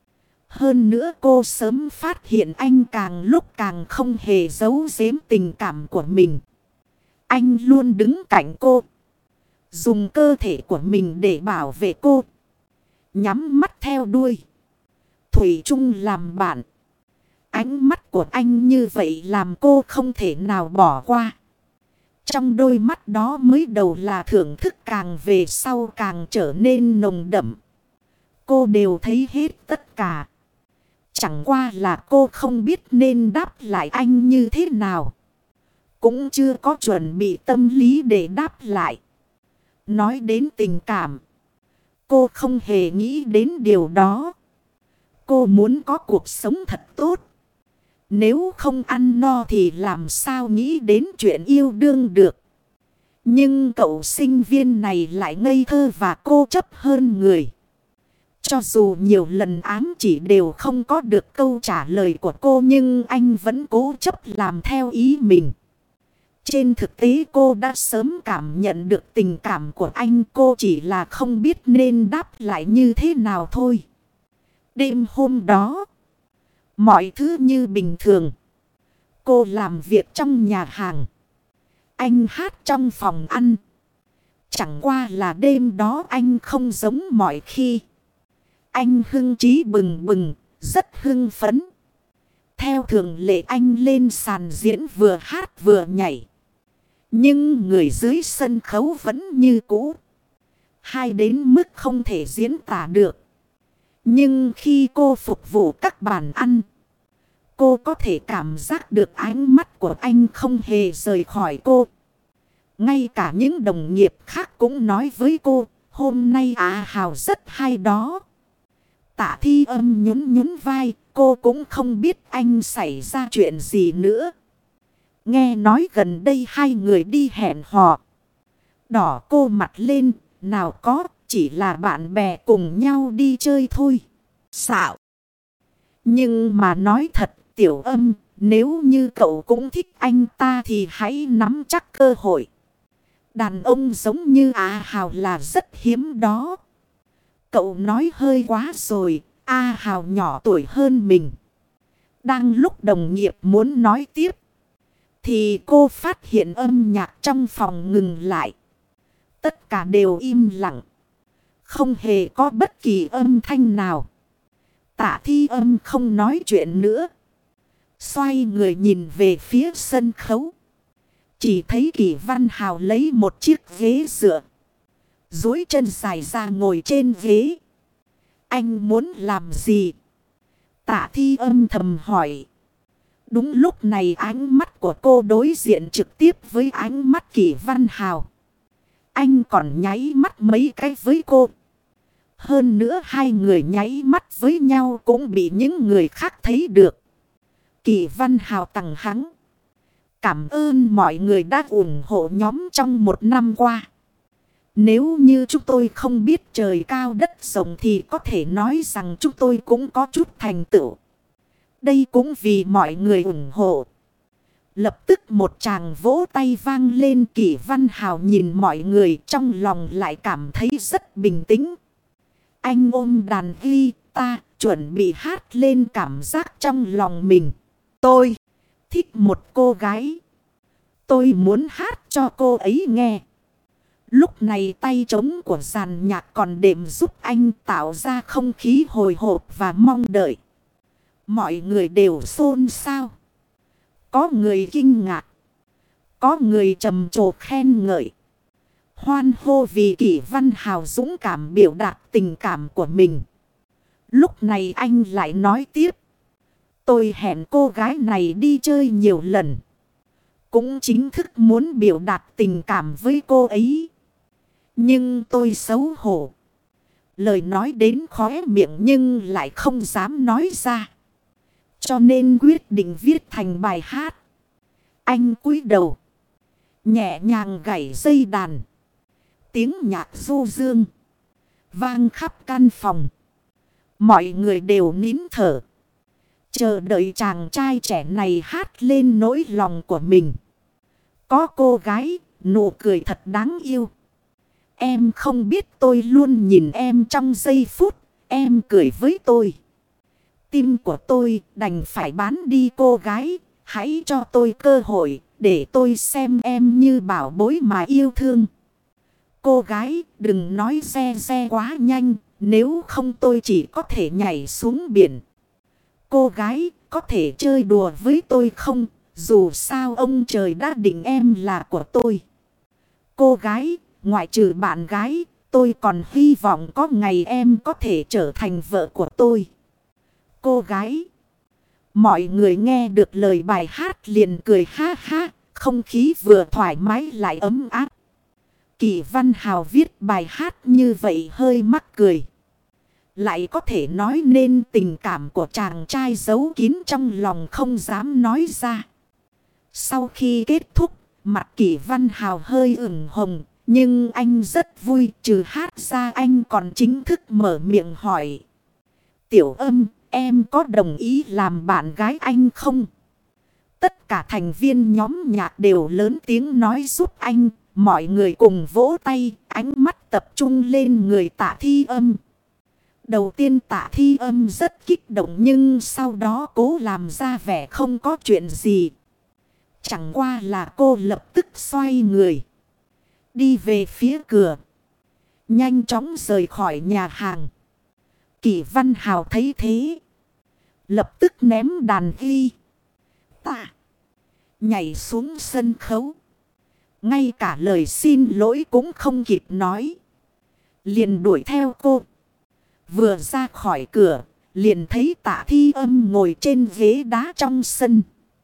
S1: Hơn nữa cô sớm phát hiện anh càng lúc càng không hề giấu giếm tình cảm của mình. Anh luôn đứng cạnh cô. Dùng cơ thể của mình để bảo vệ cô. Nhắm mắt theo đuôi. Thủy chung làm bạn. Ánh mắt của anh như vậy làm cô không thể nào bỏ qua. Trong đôi mắt đó mới đầu là thưởng thức, càng về sau càng trở nên nồng đậm. Cô đều thấy hết tất cả. Chẳng qua là cô không biết nên đáp lại anh như thế nào. Cũng chưa có chuẩn bị tâm lý để đáp lại. Nói đến tình cảm, cô không hề nghĩ đến điều đó. Cô muốn có cuộc sống thật tốt. Nếu không ăn no thì làm sao nghĩ đến chuyện yêu đương được. Nhưng cậu sinh viên này lại ngây thơ và cô chấp hơn người. Cho dù nhiều lần ám chỉ đều không có được câu trả lời của cô, nhưng anh vẫn cố chấp làm theo ý mình. Trên thực tế cô đã sớm cảm nhận được tình cảm của anh, cô chỉ là không biết nên đáp lại như thế nào thôi. Đêm hôm đó, mọi thứ như bình thường. Cô làm việc trong nhà hàng. Anh hát trong phòng ăn. Chẳng qua là đêm đó anh không giống mọi khi. Anh hưng trí bừng bừng, rất hưng phấn. Theo thường lệ anh lên sàn diễn vừa hát vừa nhảy. Nhưng người dưới sân khấu vẫn như cũ. Hay đến mức không thể diễn tả được. Nhưng khi cô phục vụ các bàn ăn, cô có thể cảm giác được ánh mắt của anh không hề rời khỏi cô. Ngay cả những đồng nghiệp khác cũng nói với cô, hôm nay Hào rất hay đó. Tạ Thi Âm nhún nhún vai, cô cũng không biết anh xảy ra chuyện gì nữa. Nghe nói gần đây hai người đi hẹn hò. Đỏ cô mặt lên, nào có, chỉ là bạn bè cùng nhau đi chơi thôi. Xạo. Nhưng mà nói thật, Tiểu Âm, nếu như cậu cũng thích anh ta thì hãy nắm chắc cơ hội. Đàn ông giống như Hào là rất hiếm đó. Cậu nói hơi quá rồi, Hào nhỏ tuổi hơn mình. Đang lúc đồng nghiệp muốn nói tiếp, thì cô phát hiện âm nhạc trong phòng ngừng lại. Tất cả đều im lặng. Không hề có bất kỳ âm thanh nào. Tạ Thi Âm không nói chuyện nữa. Xoay người nhìn về phía sân khấu. Chỉ thấy Kỷ Văn Hào lấy một chiếc ghế dựa. duỗi chân dài ra ngồi trên ghế. Anh muốn làm gì? Tạ Thi âm thầm hỏi. Đúng lúc này ánh mắt của cô đối diện trực tiếp với ánh mắt Kỷ Văn Hào. Anh còn nháy mắt mấy cái với cô. Hơn nữa hai người nháy mắt với nhau cũng bị những người khác thấy được. Kỷ Văn Hào tằng hắng. Cảm ơn mọi người đã ủng hộ nhóm trong một năm qua. Nếu như chúng tôi không biết trời cao đất rộng thì có thể nói rằng chúng tôi cũng có chút thành tựu. Đây cũng vì mọi người ủng hộ. Lập tức một tràng vỗ tay vang lên. Kỷ Văn Hào nhìn mọi người trong lòng lại cảm thấy rất bình tĩnh. Anh ôm đàn guitar chuẩn bị hát lên cảm giác trong lòng mình. Tôi thích một cô gái. Tôi muốn hát cho cô ấy nghe. Lúc này tay trống của dàn nhạc còn đệm giúp anh tạo ra không khí hồi hộp và mong đợi. Mọi người đều xôn xao. Có người kinh ngạc. Có người trầm trồ khen ngợi. Hoan hô vì Kỷ Văn Hào dũng cảm biểu đạt tình cảm của mình. Lúc này anh lại nói tiếp. Tôi hẹn cô gái này đi chơi nhiều lần. Cũng chính thức muốn biểu đạt tình cảm với cô ấy. Nhưng tôi xấu hổ. Lời nói đến khóe miệng nhưng lại không dám nói ra. Cho nên quyết định viết thành bài hát. Anh cúi đầu. Nhẹ nhàng gảy dây đàn. Tiếng nhạc du dương. Vang khắp căn phòng. Mọi người đều nín thở. Chờ đợi chàng trai trẻ này hát lên nỗi lòng của mình. Có cô gái, nụ cười thật đáng yêu. Em không biết tôi luôn nhìn em trong giây phút, em cười với tôi. Tim của tôi đành phải bán đi cô gái, hãy cho tôi cơ hội để tôi xem em như bảo bối mà yêu thương. Cô gái đừng nói xe xe quá nhanh, nếu không tôi chỉ có thể nhảy xuống biển. Cô gái có thể chơi đùa với tôi không, dù sao ông trời đã định em là của tôi. Cô gái, ngoại trừ bạn gái, tôi còn hy vọng có ngày em có thể trở thành vợ của tôi. Cô gái. Mọi người nghe được lời bài hát liền cười ha ha, không khí vừa thoải mái lại ấm áp. Kỷ Văn Hào viết bài hát như vậy hơi mắc cười. Lại có thể nói nên tình cảm của chàng trai giấu kín trong lòng không dám nói ra. Sau khi kết thúc, mặt Kỷ Văn Hào hơi ửng hồng. Nhưng anh rất vui, trừ hát ra anh còn chính thức mở miệng hỏi. Tiểu Âm, em có đồng ý làm bạn gái anh không? Tất cả thành viên nhóm nhạc đều lớn tiếng nói giúp anh. Mọi người cùng vỗ tay, ánh mắt tập trung lên người Tạ Thi Âm. Đầu tiên Tạ Thi Âm rất kích động nhưng sau đó cố làm ra vẻ không có chuyện gì. Chẳng qua là cô lập tức xoay người. Đi về phía cửa. Nhanh chóng rời khỏi nhà hàng. Kỷ Văn Hào thấy thế. Lập tức ném đàn guitar. Nhảy xuống sân khấu. Ngay cả lời xin lỗi cũng không kịp nói. Liền đuổi theo cô. Vừa ra khỏi cửa. Liền thấy Tạ Thi Âm ngồi trên ghế đá trong sân.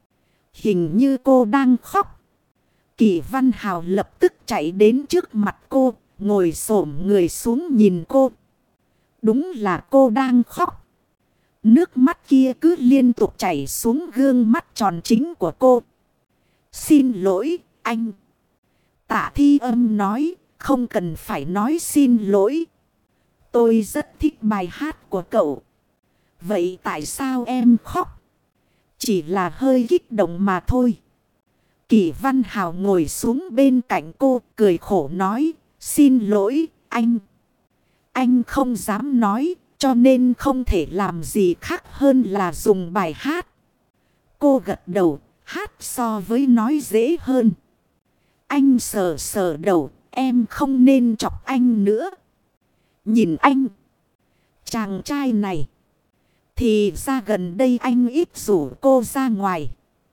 S1: Hình như cô đang khóc. Kỷ Văn Hào lập tức chạy đến trước mặt cô. Ngồi xổm người xuống nhìn cô. Đúng là cô đang khóc. Nước mắt kia cứ liên tục chảy xuống gương mắt tròn chính của cô. Xin lỗi anh. Tạ Thi Âm nói. Không cần phải nói xin lỗi. Tôi rất thích bài hát của cậu. Vậy tại sao em khóc? Chỉ là hơi kích động mà thôi. Kỷ Văn Hào ngồi xuống bên cạnh cô cười khổ nói. Xin lỗi anh. Anh không dám nói cho nên không thể làm gì khác hơn là dùng bài hát. Cô gật đầu, hát so với nói dễ hơn. Anh sờ sờ đầu, em không nên chọc anh nữa. Nhìn anh. Chàng trai này. Thì ra gần đây anh ít rủ cô ra ngoài.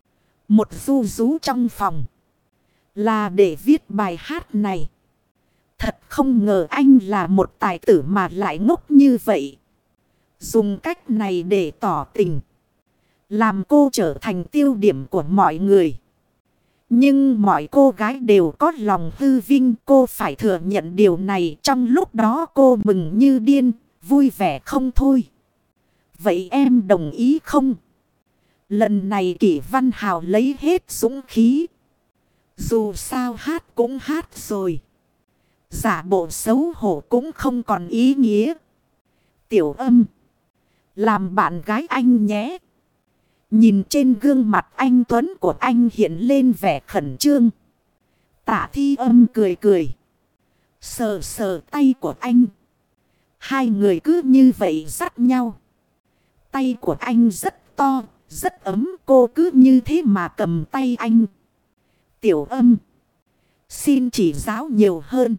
S1: Một ru rú trong phòng. Là để viết bài hát này. Thật không ngờ anh là một tài tử mà lại ngốc như vậy. Dùng cách này để tỏ tình. Làm cô trở thành tiêu điểm của mọi người. Nhưng mọi cô gái đều có lòng hư vinh. Cô phải thừa nhận điều này. Trong lúc đó cô mừng như điên. Vui vẻ không thôi. Vậy em đồng ý không? Lần này Kỷ Văn Hào lấy hết dũng khí. Dù sao hát cũng hát rồi. Giả bộ xấu hổ cũng không còn ý nghĩa. Tiểu Âm, làm bạn gái anh nhé. Nhìn trên gương mặt anh tuấn của anh hiện lên vẻ khẩn trương. Tạ Thi Âm cười cười. Sờ sờ tay của anh. Hai người cứ như vậy dắt nhau. Tay của anh rất to, rất ấm. Cô cứ như thế mà cầm tay anh. Tiểu Âm, xin chỉ giáo nhiều hơn.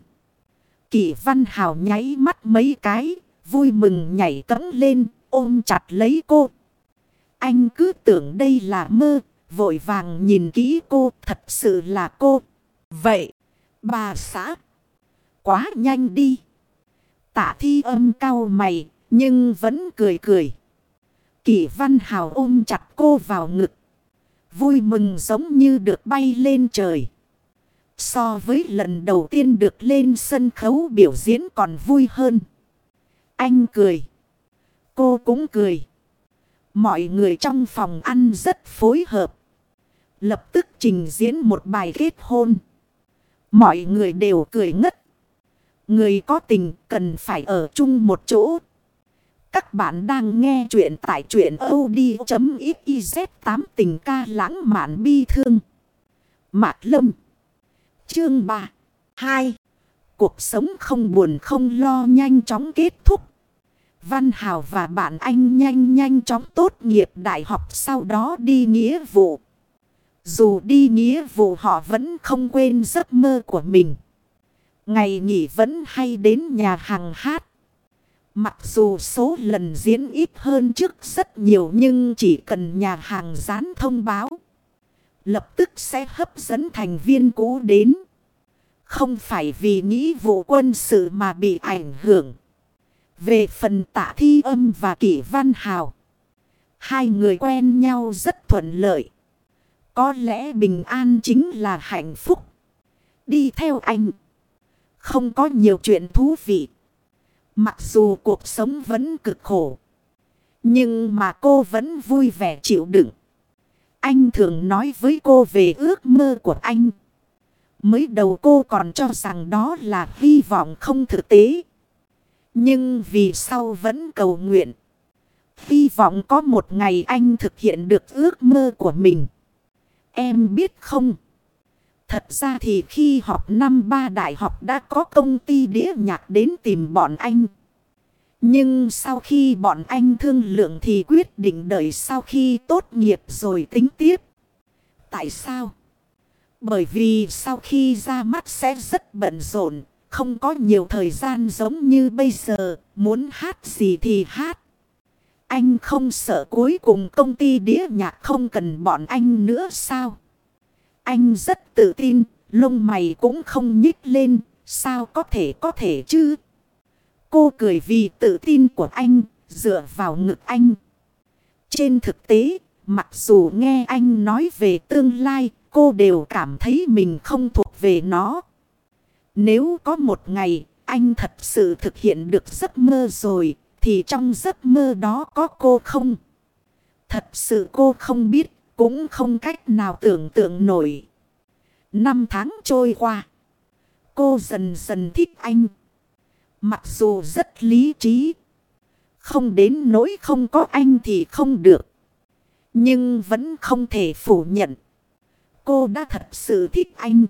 S1: Kỷ Văn Hào nháy mắt mấy cái, vui mừng nhảy cẫng lên, ôm chặt lấy cô. Anh cứ tưởng đây là mơ, vội vàng nhìn kỹ cô, thật sự là cô. Vậy, bà xã, quá nhanh đi. Tạ Thi Âm cau mày, nhưng vẫn cười cười. Kỷ Văn Hào ôm chặt cô vào ngực. Vui mừng giống như được bay lên trời. So với lần đầu tiên được lên sân khấu biểu diễn còn vui hơn. Anh cười. Cô cũng cười. Mọi người trong phòng ăn rất phối hợp. Lập tức trình diễn một bài kết hôn. Mọi người đều cười ngất. Người có tình cần phải ở chung một chỗ. Các bạn đang nghe chuyện tại truyện audio.xyz. 8 tình ca lãng mạn bi thương. Mạc Lâm. Chương 3. 2. Cuộc sống không buồn không lo nhanh chóng kết thúc. Văn Hào và bạn anh nhanh chóng tốt nghiệp đại học, sau đó đi nghĩa vụ. Dù đi nghĩa vụ họ vẫn không quên giấc mơ của mình. Ngày nghỉ vẫn hay đến nhà hàng hát. Mặc dù số lần diễn ít hơn trước rất nhiều, nhưng chỉ cần nhà hàng dán thông báo, lập tức sẽ hấp dẫn thành viên cũ đến. Không phải vì nghĩa vụ quân sự mà bị ảnh hưởng. Về phần Tạ Thi Âm và Kỷ Văn Hào, hai người quen nhau rất thuận lợi. Có lẽ bình an chính là hạnh phúc. Đi theo anh, không có nhiều chuyện thú vị. Mặc dù cuộc sống vẫn cực khổ, nhưng mà cô vẫn vui vẻ chịu đựng. Anh thường nói với cô về ước mơ của anh. Mới đầu cô còn cho rằng đó là hy vọng không thực tế. Nhưng vì sau vẫn cầu nguyện. Hy vọng có một ngày anh thực hiện được ước mơ của mình. Em biết không? Thật ra thì khi học năm 3 đại học đã có công ty đĩa nhạc đến tìm bọn anh. Nhưng sau khi bọn anh thương lượng thì quyết định đợi sau khi tốt nghiệp rồi tính tiếp. Tại sao? Bởi vì sau khi ra mắt sẽ rất bận rộn, không có nhiều thời gian giống như bây giờ, muốn hát gì thì hát. Anh không sợ cuối cùng công ty đĩa nhạc không cần bọn anh nữa sao? Anh rất tự tin, lông mày cũng không nhích lên, sao có thể chứ? Cô cười vì tự tin của anh, dựa vào ngực anh. Trên thực tế, mặc dù nghe anh nói về tương lai, cô đều cảm thấy mình không thuộc về nó. Nếu có một ngày anh thật sự thực hiện được giấc mơ rồi, thì trong giấc mơ đó có cô không? Thật sự cô không biết, cũng không cách nào tưởng tượng nổi. 5 tháng trôi qua, cô dần dần thích anh. Mặc dù rất lý trí, không đến nỗi không có anh thì không được, nhưng vẫn không thể phủ nhận. Cô đã thật sự thích anh.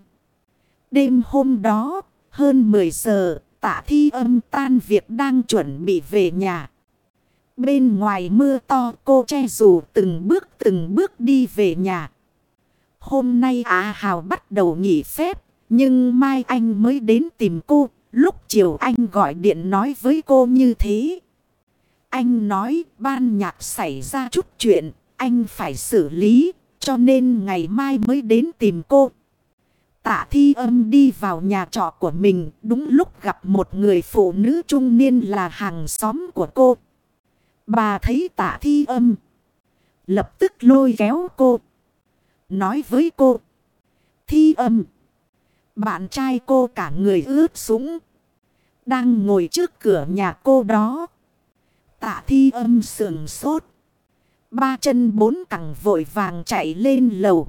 S1: Đêm hôm đó, hơn 10 giờ, Tạ Thi Âm tan việc đang chuẩn bị về nhà. Bên ngoài mưa to, cô che dù từng bước đi về nhà. Hôm nay Hào bắt đầu nghỉ phép, nhưng mai anh mới đến tìm cô. Lúc chiều anh gọi điện nói với cô như thế. Anh nói ban nhạc xảy ra chút chuyện, anh phải xử lý, cho nên ngày mai mới đến tìm cô. Tạ Thi Âm đi vào nhà trọ của mình, đúng lúc gặp một người phụ nữ trung niên là hàng xóm của cô. Bà thấy Tạ Thi Âm, lập tức lôi kéo cô, nói với cô: Thi Âm, bạn trai cô cả người ướt sũng, đang ngồi trước cửa nhà cô đó. Tạ Thi Âm sườn sốt, ba chân bốn cẳng vội vàng chạy lên lầu.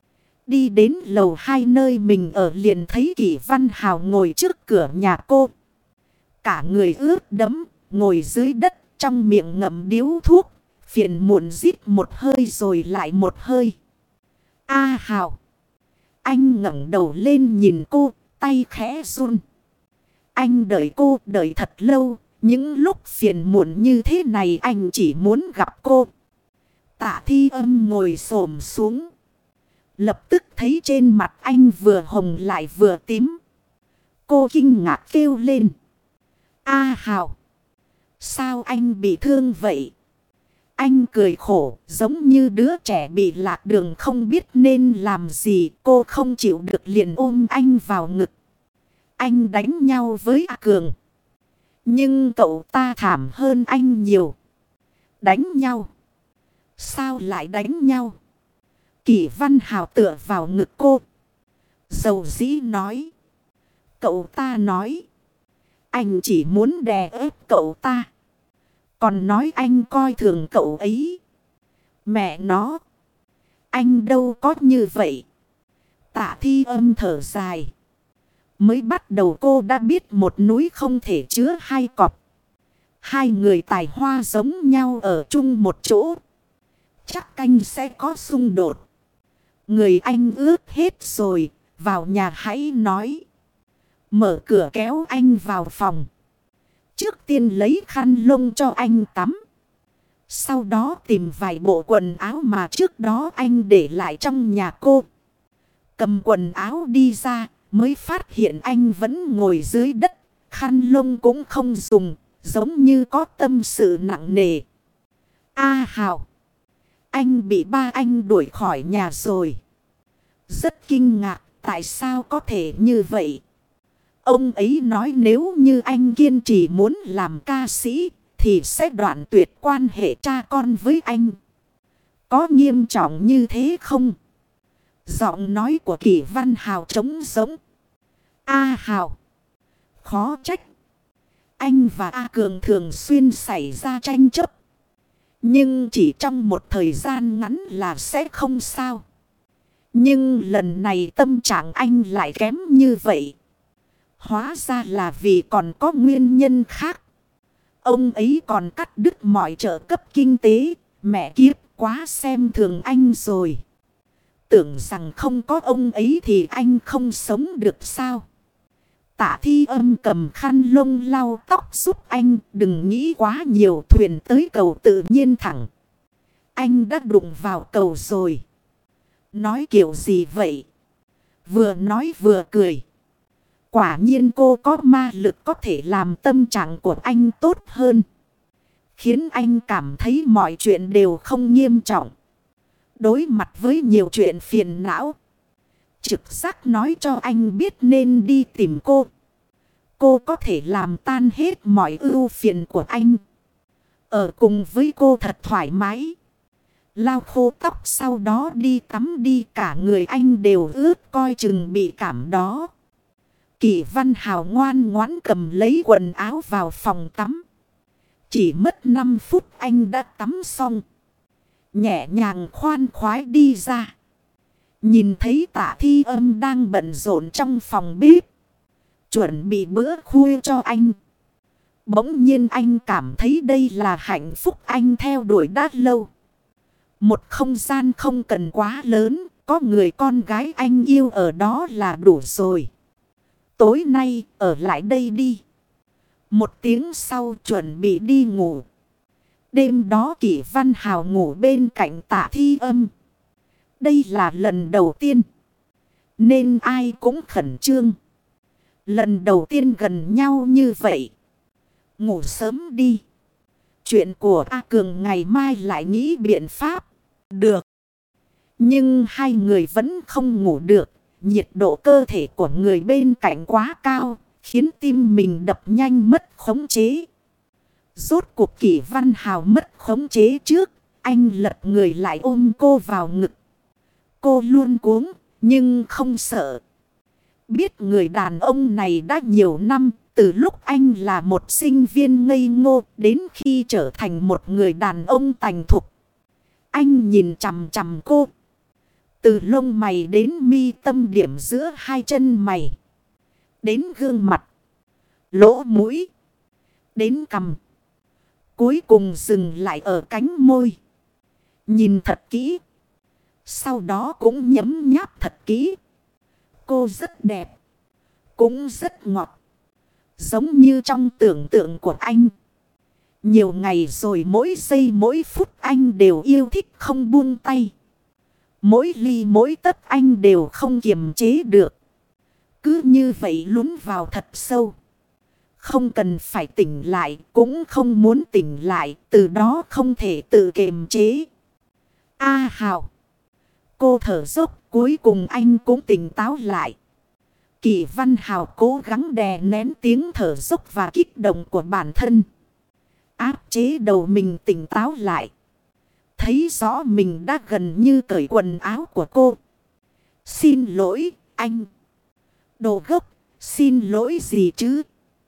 S1: Đi đến lầu 2 nơi mình ở liền thấy Kỷ Văn Hào ngồi trước cửa nhà cô. Cả người ướt đẫm, ngồi dưới đất, trong miệng ngậm điếu thuốc, phiền muộn rít một hơi rồi lại một hơi. A Hào! Anh ngẩng đầu lên nhìn cô, tay khẽ run. Anh đợi cô đợi thật lâu, những lúc phiền muộn như thế này anh chỉ muốn gặp cô. Tạ Thi Âm ngồi xổm xuống. Lập tức thấy trên mặt anh vừa hồng lại vừa tím. Cô kinh ngạc kêu lên: A Hào! Sao anh bị thương vậy? Anh cười khổ giống như đứa trẻ bị lạc đường không biết nên làm gì. Cô không chịu được liền ôm anh vào ngực. Anh đánh nhau với A Cường, nhưng cậu ta thảm hơn anh nhiều. Đánh nhau? Sao lại đánh nhau? Kỷ Văn Hào tựa vào ngực cô, dầu dĩ nói: Cậu ta nói anh chỉ muốn đè ép cậu ta, còn nói anh coi thường cậu ấy. Mẹ nó, anh đâu có như vậy. Tạ Thi Âm thở dài. Mới bắt đầu cô đã biết một núi không thể chứa hai cọp. Hai người tài hoa giống nhau ở chung một chỗ, chắc canh sẽ có xung đột. Người anh ướt hết rồi, vào nhà hãy nói. Mở cửa kéo anh vào phòng. Trước tiên lấy khăn lông cho anh tắm. Sau đó tìm vài bộ quần áo mà trước đó anh để lại trong nhà cô. Cầm quần áo đi ra, mới phát hiện anh vẫn ngồi dưới đất. Khăn lông cũng không dùng, giống như có tâm sự nặng nề. A Hào! Anh bị ba anh đuổi khỏi nhà rồi. Rất kinh ngạc, tại sao có thể như vậy? Ông ấy nói nếu như anh kiên trì muốn làm ca sĩ, thì sẽ đoạn tuyệt quan hệ cha con với anh. Có nghiêm trọng như thế không? Giọng nói của Kỷ Văn Hào trống giống. A Hào! Khó trách. Anh và A Cường thường xuyên xảy ra tranh chấp. Nhưng chỉ trong một thời gian ngắn là sẽ không sao. Nhưng lần này tâm trạng anh lại kém như vậy. Hóa ra là vì còn có nguyên nhân khác. Ông ấy còn cắt đứt mọi trợ cấp kinh tế. Mẹ kiếp, quá xem thường anh rồi. Tưởng rằng không có ông ấy thì anh không sống được sao? Tạ Thi Âm cầm khăn lông lau tóc giúp anh. Đừng nghĩ quá nhiều, thuyền tới cầu tự nhiên thẳng. Anh đã đụng vào cầu rồi. Nói kiểu gì vậy? Vừa nói vừa cười. Quả nhiên cô có ma lực có thể làm tâm trạng của anh tốt hơn. Khiến anh cảm thấy mọi chuyện đều không nghiêm trọng. Đối mặt với nhiều chuyện phiền não, trực giác nói cho anh biết nên đi tìm cô. Cô có thể làm tan hết mọi ưu phiền của anh. Ở cùng với cô thật thoải mái. Lau khô tóc sau đó đi tắm đi, cả người anh đều ướt coi chừng bị cảm đó. Kỷ Văn Hào ngoan ngoãn cầm lấy quần áo vào phòng tắm. Chỉ mất 5 phút anh đã tắm xong. Nhẹ nhàng khoan khoái đi ra. Nhìn thấy Tạ Thi Âm đang bận rộn trong phòng bếp, chuẩn bị bữa khuya cho anh. Bỗng nhiên anh cảm thấy đây là hạnh phúc anh theo đuổi đã lâu. Một không gian không cần quá lớn, có người con gái anh yêu ở đó là đủ rồi. Tối nay ở lại đây đi. Một tiếng sau chuẩn bị đi ngủ. Đêm đó Kỷ Văn Hào ngủ bên cạnh Tạ Thi Âm. Đây là lần đầu tiên, nên ai cũng khẩn trương. Lần đầu tiên gần nhau như vậy. Ngủ sớm đi. Chuyện của A Cường ngày mai lại nghĩ biện pháp. Được. Nhưng hai người vẫn không ngủ được. nhiệt độ cơ thể của người bên cạnh quá cao, khiến tim mình đập nhanh mất khống chế. Rốt cuộc Kỷ Văn Hào mất khống chế trước, anh lật người lại ôm cô vào ngực. Cô luôn cuống, nhưng không sợ. Biết người đàn ông này đã nhiều năm, từ lúc anh là một sinh viên ngây ngô đến khi trở thành một người đàn ông thành thục. Anh nhìn chằm chằm cô. Từ lông mày đến mi tâm điểm giữa hai chân mày. Đến gương mặt, lỗ mũi, đến cằm. Cuối cùng dừng lại ở cánh môi. Nhìn thật kỹ. Sau đó cũng nhấm nháp thật kỹ. Cô rất đẹp. Cũng rất ngọt. Giống như trong tưởng tượng của anh. Nhiều ngày rồi mỗi giây mỗi phút anh đều yêu thích không buông tay. Mỗi ly mỗi tấc anh đều không kiềm chế được. Cứ như vậy lún vào thật sâu. Không cần phải tỉnh lại, cũng không muốn tỉnh lại, từ đó không thể tự kiềm chế. A Hào. Cô thở dốc, cuối cùng anh cũng tỉnh táo lại. Kỷ Văn Hào cố gắng đè nén tiếng thở dốc và kích động của bản thân. Áp chế đầu mình tỉnh táo lại. Thấy rõ mình đã gần như cởi quần áo của cô. Xin lỗi, anh. Đồ gốc, xin lỗi gì chứ?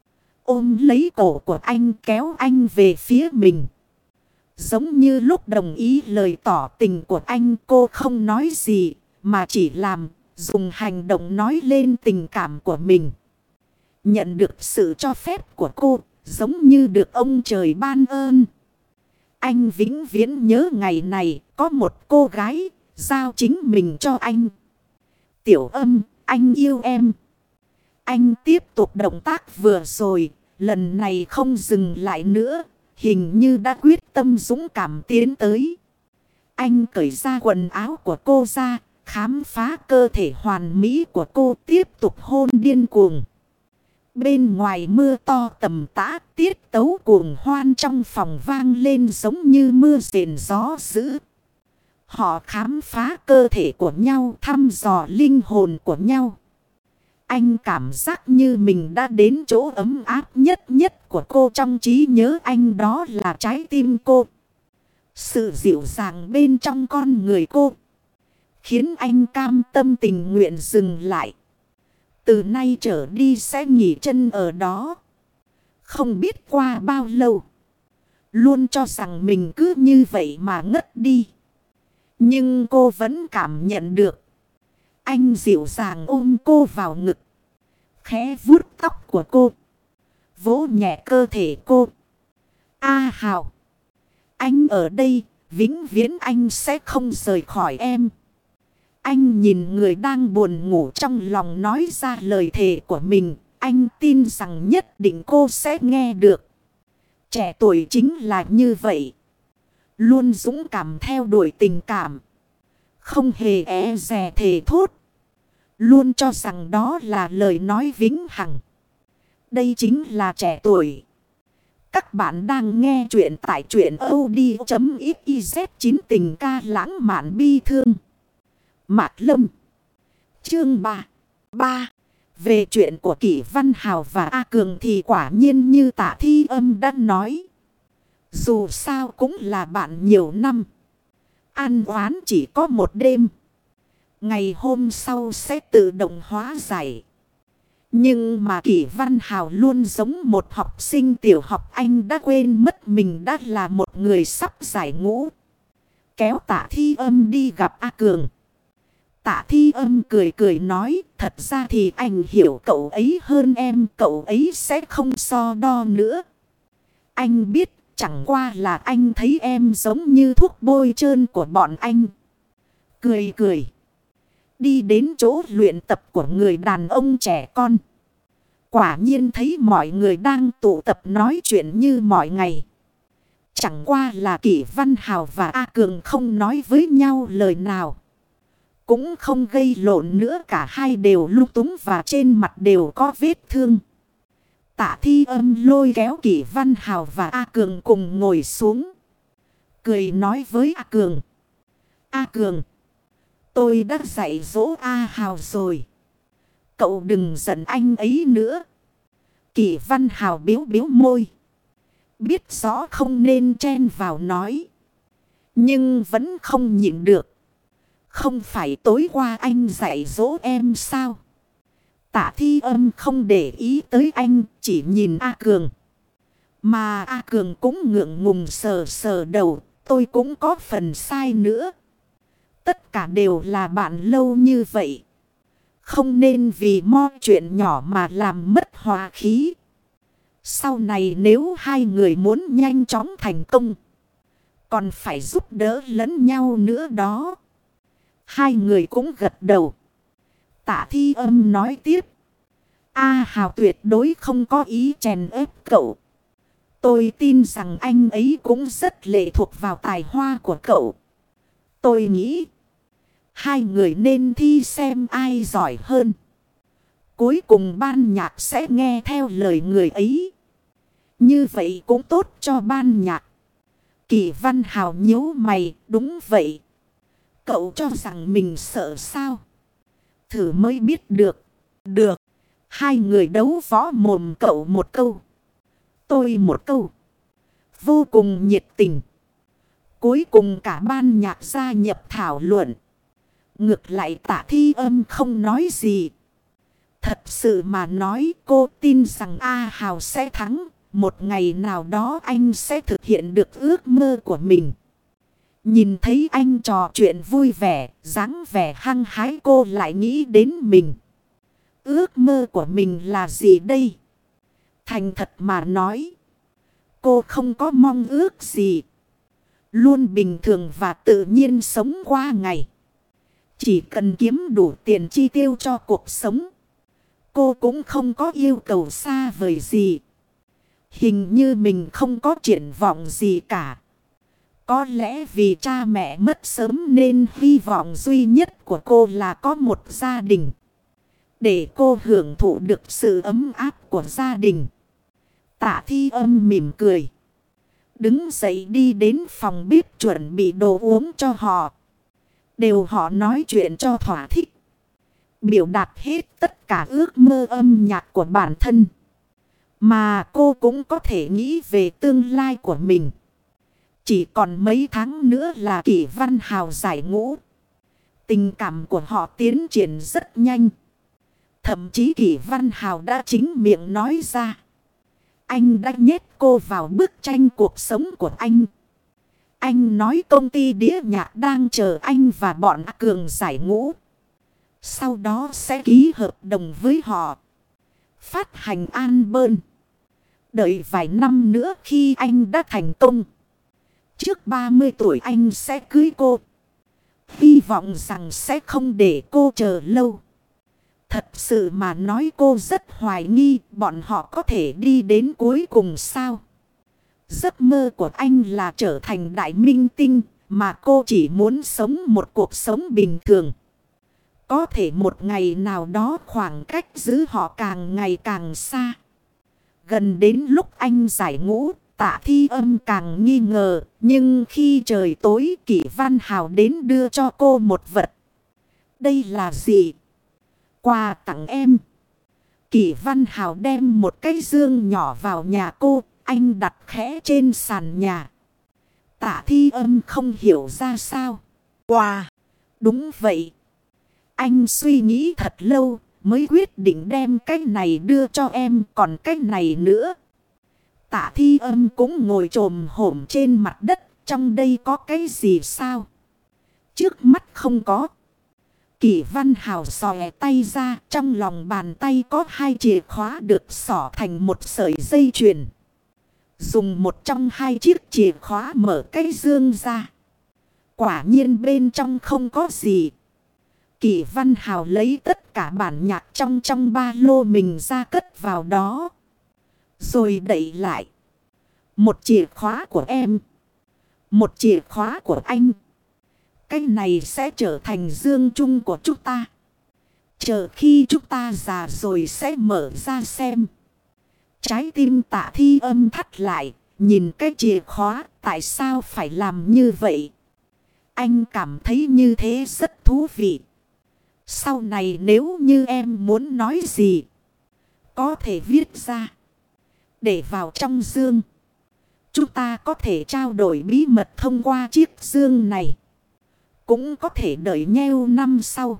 S1: Ôm lấy cổ của anh kéo anh về phía mình. Giống như lúc đồng ý lời tỏ tình của anh, cô không nói gì mà chỉ làm, dùng hành động nói lên tình cảm của mình. Nhận được sự cho phép của cô, giống như được ông trời ban ơn. Anh vĩnh viễn nhớ ngày này có một cô gái giao chính mình cho anh. Tiểu Âm, anh yêu em. Anh tiếp tục động tác vừa rồi, lần này không dừng lại nữa, hình như đã quyết tâm dũng cảm tiến tới. Anh cởi ra quần áo của cô ra, khám phá cơ thể hoàn mỹ của cô, tiếp tục hôn điên cuồng. Bên ngoài mưa to tầm tã, tiết tấu cuồng hoan trong phòng vang lên giống như mưa rền gió dữ. Họ khám phá cơ thể của nhau, thăm dò linh hồn của nhau. Anh cảm giác như mình đã đến chỗ ấm áp nhất nhất của cô, trong trí nhớ anh đó là trái tim cô. Sự dịu dàng bên trong con người cô khiến anh cam tâm tình nguyện dừng lại. Từ nay trở đi sẽ nghỉ chân ở đó. Không biết qua bao lâu. Luôn cho rằng mình cứ như vậy mà ngất đi. Nhưng cô vẫn cảm nhận được. Anh dịu dàng ôm cô vào ngực. Khẽ vuốt tóc của cô. Vỗ nhẹ cơ thể cô. A Hào. Anh ở đây. Vĩnh viễn anh sẽ không rời khỏi em. Anh nhìn người đang buồn ngủ trong lòng nói ra lời thề của mình. Anh tin rằng nhất định cô sẽ nghe được. Trẻ tuổi chính là như vậy. Luôn dũng cảm theo đuổi tình cảm. Không hề e dè thề thốt. Luôn cho rằng đó là lời nói vĩnh hằng. Đây chính là trẻ tuổi. Các bạn đang nghe chuyện tại truyện audio.xyz. Chín tình ca lãng mạn bi thương. Mạc Lâm. Chương 3. Về chuyện của Kỷ Văn Hào và A Cường thì quả nhiên như Tạ Thi Âm đã nói. Dù sao cũng là bạn nhiều năm. Ăn oán chỉ có một đêm. Ngày hôm sau sẽ tự động hóa giải. Nhưng mà Kỷ Văn Hào luôn giống một học sinh tiểu học, anh đã quên mất mình đã là một người sắp giải ngũ. Kéo Tạ Thi Âm đi gặp A Cường. Tạ Thi Âm cười cười nói, thật ra thì anh hiểu cậu ấy hơn em, cậu ấy sẽ không so đo nữa. Anh biết chẳng qua là anh thấy em giống như thuốc bôi trơn của bọn anh. Cười cười. Đi đến chỗ luyện tập của người đàn ông trẻ con. Quả nhiên thấy mọi người đang tụ tập nói chuyện như mọi ngày. Chẳng qua là Kỷ Văn Hào và A Cường không nói với nhau lời nào. Cũng không gây lộn nữa, cả hai đều lung túng và trên mặt đều có vết thương. Tạ Thi Âm lôi kéo Kỷ Văn Hào và A Cường cùng ngồi xuống. Cười nói với A Cường. A Cường, Tôi đã dạy dỗ A Hào rồi. Cậu đừng giận anh ấy nữa. Kỷ Văn Hào biếu biếu môi. Biết rõ không nên chen vào nói. Nhưng vẫn không nhịn được. Không phải tối qua anh dạy dỗ em sao? Tạ Thi Âm không để ý tới anh, chỉ nhìn A Cường. Mà A Cường cũng ngượng ngùng sờ sờ đầu, tôi cũng có phần sai nữa. Tất cả đều là bạn lâu như vậy. Không nên vì mo chuyện nhỏ mà làm mất hòa khí. Sau này nếu hai người muốn nhanh chóng thành công, còn phải giúp đỡ lẫn nhau nữa đó. Hai người cũng gật đầu. Tạ Thi Âm nói tiếp. A Hào tuyệt đối không có ý chèn ép cậu. Tôi tin rằng anh ấy cũng rất lệ thuộc vào tài hoa của cậu. Tôi nghĩ hai người nên thi xem ai giỏi hơn. Cuối cùng ban nhạc sẽ nghe theo lời người ấy. Như vậy cũng tốt cho ban nhạc. Kỷ Văn Hào nhíu mày. Đúng vậy. Cậu cho rằng mình sợ sao? Thử mới biết được. Được. Hai người đấu võ mồm, cậu một câu, tôi một câu. Vô cùng nhiệt tình. Cuối cùng cả ban nhạc gia nhập thảo luận. Ngược lại Tạ Thi Âm không nói gì. Thật sự mà nói, cô tin rằng A Hào sẽ thắng. Một ngày nào đó anh sẽ thực hiện được ước mơ của mình. Nhìn thấy anh trò chuyện vui vẻ, dáng vẻ hăng hái, cô lại nghĩ đến mình. Ước mơ của mình là gì đây? Thành thật mà nói, cô không có mong ước gì. Luôn bình thường và tự nhiên sống qua ngày. Chỉ cần kiếm đủ tiền chi tiêu cho cuộc sống. Cô cũng không có yêu cầu xa vời gì. Hình như mình không có triển vọng gì cả. Có lẽ vì cha mẹ mất sớm nên hy vọng duy nhất của cô là có một gia đình. Để cô hưởng thụ được sự ấm áp của gia đình. Tạ Thi Âm mỉm cười. Đứng dậy đi đến phòng bếp chuẩn bị đồ uống cho họ. Đều họ nói chuyện cho thỏa thích. Biểu đạt hết tất cả ước mơ âm nhạc của bản thân. Mà cô cũng có thể nghĩ về tương lai của mình. Chỉ còn mấy tháng nữa là Kỷ Văn Hào giải ngũ. Tình cảm của họ tiến triển rất nhanh. Thậm chí Kỷ Văn Hào đã chính miệng nói ra. Anh đã nhét cô vào bức tranh cuộc sống của anh. Anh nói công ty đĩa nhạc đang chờ anh và bọn A Cường giải ngũ. Sau đó sẽ ký hợp đồng với họ. Phát hành album. Đợi vài năm nữa khi anh đã thành công. Trước 30 tuổi anh sẽ cưới cô. Hy vọng rằng sẽ không để cô chờ lâu. Thật sự mà nói cô rất hoài nghi bọn họ có thể đi đến cuối cùng sao. Giấc mơ của anh là trở thành đại minh tinh, mà cô chỉ muốn sống một cuộc sống bình thường. Có thể một ngày nào đó khoảng cách giữa họ càng ngày càng xa. Gần đến lúc anh giải ngũ, Tạ Thi Âm càng nghi ngờ. Nhưng khi trời tối, Kỷ Văn Hào đến đưa cho cô một vật. Đây là gì? Quà tặng em. Kỷ Văn Hào đem một cái dương nhỏ vào nhà cô. Anh đặt khẽ trên sàn nhà. Tạ Thi Âm không hiểu ra sao. Quà. Đúng vậy. Anh suy nghĩ thật lâu mới quyết định đem cái này đưa cho em. Còn cái này nữa. Tạ Thi Âm cũng ngồi chồm hổm trên mặt đất. Trong đây có cái gì sao? Trước mắt không có. Kỷ Văn Hào xòe tay ra. Trong lòng bàn tay có hai chìa khóa được xỏ thành một sợi dây chuyền. Dùng một trong hai chiếc chìa khóa mở cái dương ra. Quả nhiên bên trong không có gì. Kỷ Văn Hào lấy tất cả bản nhạc trong ba lô mình ra cất vào đó. Rồi đậy lại. Một chìa khóa của em. Một chìa khóa của anh. Cái này sẽ trở thành dương chung của chúng ta. Chờ khi chúng ta già rồi sẽ mở ra xem. Trái tim Tạ Thi Âm thắt lại. Nhìn cái chìa khóa. Tại sao phải làm như vậy? Anh cảm thấy như thế rất thú vị. Sau này nếu như em muốn nói gì, có thể viết ra, để vào trong dương. Chúng ta có thể trao đổi bí mật thông qua chiếc dương này. Cũng có thể đợi nheo năm sau,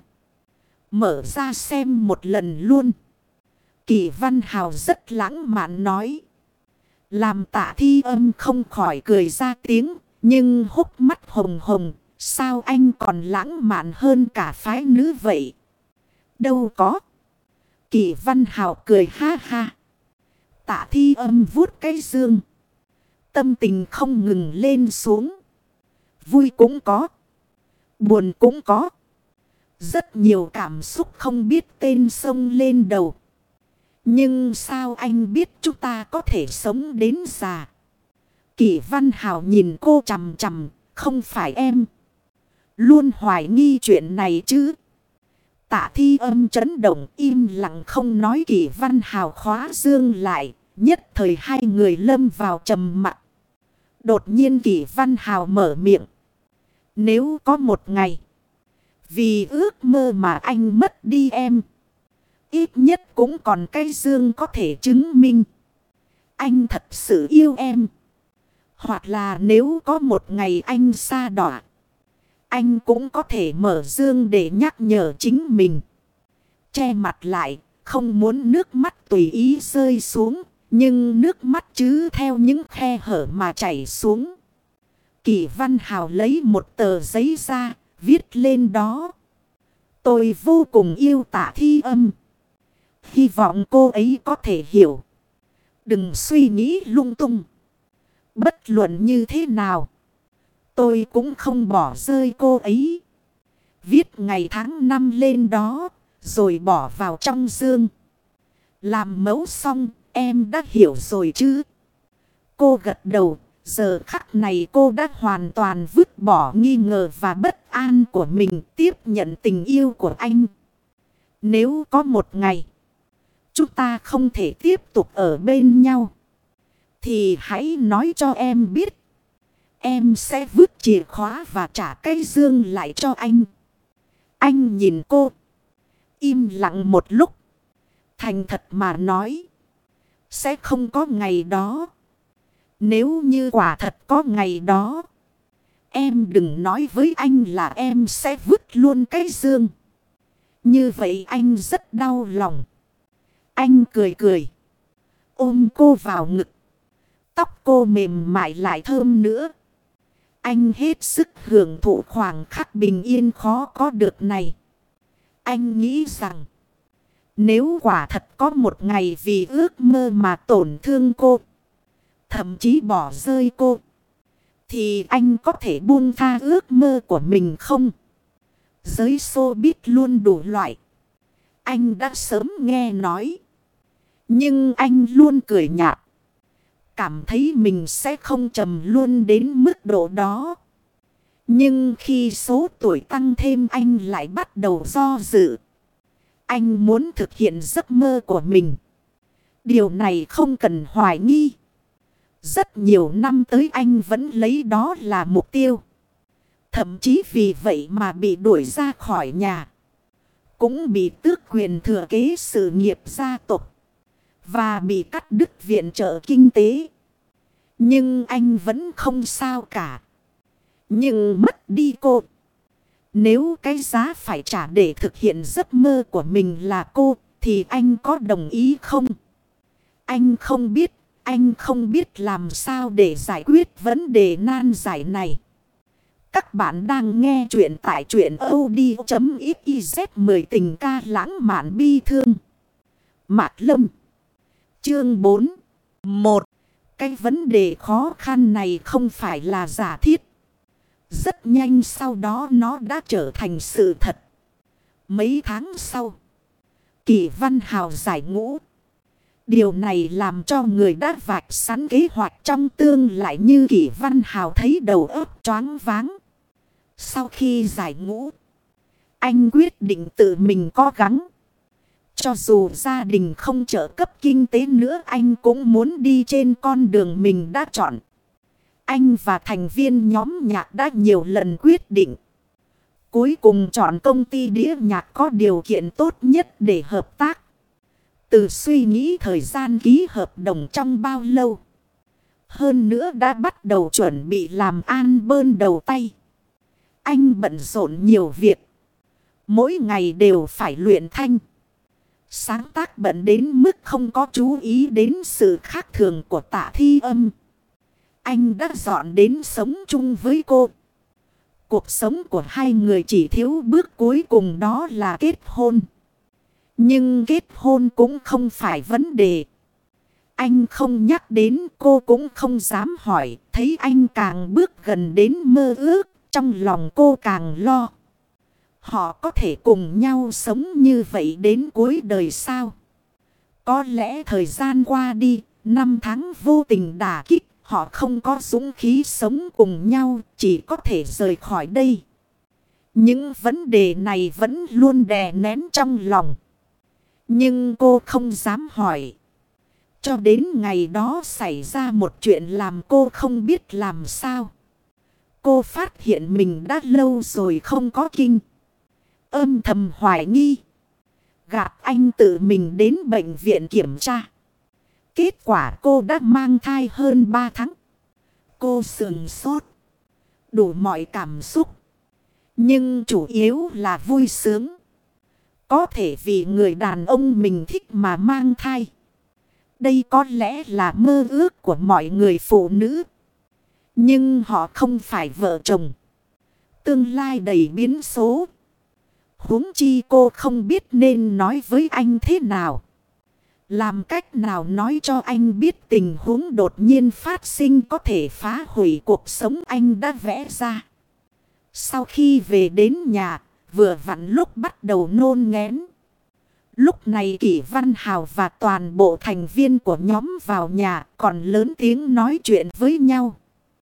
S1: mở ra xem một lần luôn. Kỷ Văn Hào rất lãng mạn nói. Làm Tạ Thi Âm không khỏi cười ra tiếng. Nhưng hốc mắt hồng hồng. Sao anh còn lãng mạn hơn cả phái nữ vậy? Đâu có. Kỷ Văn Hào cười ha ha. Tạ Thi Âm vuốt cái dương. Tâm tình không ngừng lên xuống. Vui cũng có, buồn cũng có. Rất nhiều cảm xúc không biết tên xông lên đầu. Nhưng sao anh biết chúng ta có thể sống đến già? Kỷ Văn Hào nhìn cô chằm chằm. Không phải em luôn hoài nghi chuyện này chứ? Tạ Thi Âm chấn động im lặng không nói. Kỷ Văn Hào khóa dương lại. Nhất thời hai người lâm vào trầm mặc. Đột nhiên Kỷ Văn Hào mở miệng. Nếu có một ngày, vì ước mơ mà anh mất đi em, ít nhất cũng còn cái dương có thể chứng minh anh thật sự yêu em. Hoặc là nếu có một ngày anh sa đọa, anh cũng có thể mở dương để nhắc nhở chính mình. Che mặt lại, không muốn nước mắt tùy ý rơi xuống. Nhưng nước mắt chứ theo những khe hở mà chảy xuống. Kỷ Văn Hào lấy một tờ giấy ra, viết lên đó. Tôi vô cùng yêu Tạ Thi Âm. Hy vọng cô ấy có thể hiểu. Đừng suy nghĩ lung tung. Bất luận như thế nào, tôi cũng không bỏ rơi cô ấy. Viết ngày tháng năm lên đó, rồi bỏ vào trong dương. Làm mẫu xong, em đã hiểu rồi chứ? Cô gật đầu. Giờ khắc này cô đã hoàn toàn vứt bỏ nghi ngờ và bất an của mình, tiếp nhận tình yêu của anh. Nếu có một ngày chúng ta không thể tiếp tục ở bên nhau, thì hãy nói cho em biết. Em sẽ vứt chìa khóa và trả cái dương lại cho anh. Anh nhìn cô, im lặng một lúc. Thành thật mà nói, sẽ không có ngày đó. Nếu như quả thật có ngày đó, em đừng nói với anh là em sẽ vứt luôn cái dương. Như vậy anh rất đau lòng. Anh cười cười, ôm cô vào ngực. Tóc cô mềm mại lại thơm nữa. Anh hết sức hưởng thụ khoảng khắc bình yên khó có được này. Anh nghĩ rằng, nếu quả thật có một ngày vì ước mơ mà tổn thương cô, thậm chí bỏ rơi cô, thì anh có thể buông tha ước mơ của mình không? Giới showbiz luôn đủ loại, anh đã sớm nghe nói. Nhưng anh luôn cười nhạt, cảm thấy mình sẽ không trầm luôn đến mức độ đó. Nhưng khi số tuổi tăng thêm, anh lại bắt đầu do dự. Anh muốn thực hiện giấc mơ của mình. Điều này không cần hoài nghi. Rất nhiều năm tới anh vẫn lấy đó là mục tiêu. Thậm chí vì vậy mà bị đuổi ra khỏi nhà. Cũng bị tước quyền thừa kế sự nghiệp gia tộc. Và bị cắt đứt viện trợ kinh tế. Nhưng anh vẫn không sao cả. Nhưng mất đi cô. Nếu cái giá phải trả để thực hiện giấc mơ của mình là cô, thì anh có đồng ý không? Anh không biết. Anh không biết làm sao để giải quyết vấn đề nan giải này. Các bạn đang nghe chuyện tại truyện audio.xyz. 10 tình ca lãng mạn bi thương. Mạc Lâm. Chương 4. 1. Cái vấn đề khó khăn này không phải là giả thiết. Rất nhanh sau đó nó đã trở thành sự thật. Mấy tháng sau, Kỷ Văn Hào giải ngũ. Điều này làm cho người đã vạch sẵn kế hoạch trong tương lại như Kỷ Văn Hào thấy đầu óc choáng váng. Sau khi giải ngũ, anh quyết định tự mình cố gắng. Cho dù gia đình không trợ cấp kinh tế nữa, anh cũng muốn đi trên con đường mình đã chọn. Anh và thành viên nhóm nhạc đã nhiều lần quyết định. Cuối cùng chọn công ty đĩa nhạc có điều kiện tốt nhất để hợp tác. Từ suy nghĩ thời gian ký hợp đồng trong bao lâu. Hơn nữa đã bắt đầu chuẩn bị làm album đầu tay. Anh bận rộn nhiều việc. Mỗi ngày đều phải luyện thanh. Sáng tác bận đến mức không có chú ý đến sự khác thường của Tạ Thi Âm. Anh đã dọn đến sống chung với cô. Cuộc sống của hai người chỉ thiếu bước cuối cùng, đó là kết hôn. Nhưng kết hôn cũng không phải vấn đề. Anh không nhắc đến, cô cũng không dám hỏi. Thấy anh càng bước gần đến mơ ước, trong lòng cô càng lo. Họ có thể cùng nhau sống như vậy đến cuối đời sao? Có lẽ thời gian qua đi, năm tháng vô tình đả kích, họ không có dũng khí sống cùng nhau, chỉ có thể rời khỏi đây. Những vấn đề này vẫn luôn đè nén trong lòng. Nhưng cô không dám hỏi. Cho đến ngày đó xảy ra một chuyện làm cô không biết làm sao. Cô phát hiện mình đã lâu rồi không có kinh. Âm thầm hoài nghi. Gạt anh tự mình đến bệnh viện kiểm tra. Kết quả cô đã mang thai hơn 3 tháng. Cô sườn sốt. Đủ mọi cảm xúc. Nhưng chủ yếu là vui sướng. Có thể vì người đàn ông mình thích mà mang thai. Đây có lẽ là mơ ước của mọi người phụ nữ. Nhưng họ không phải vợ chồng. Tương lai đầy biến số. Huống chi cô không biết nên nói với anh thế nào. Làm cách nào nói cho anh biết tình huống đột nhiên phát sinh có thể phá hủy cuộc sống anh đã vẽ ra. Sau khi về đến nhà, vừa vặn lúc bắt đầu nôn nghén. Lúc này Kỷ Văn Hào và toàn bộ thành viên của nhóm vào nhà còn lớn tiếng nói chuyện với nhau.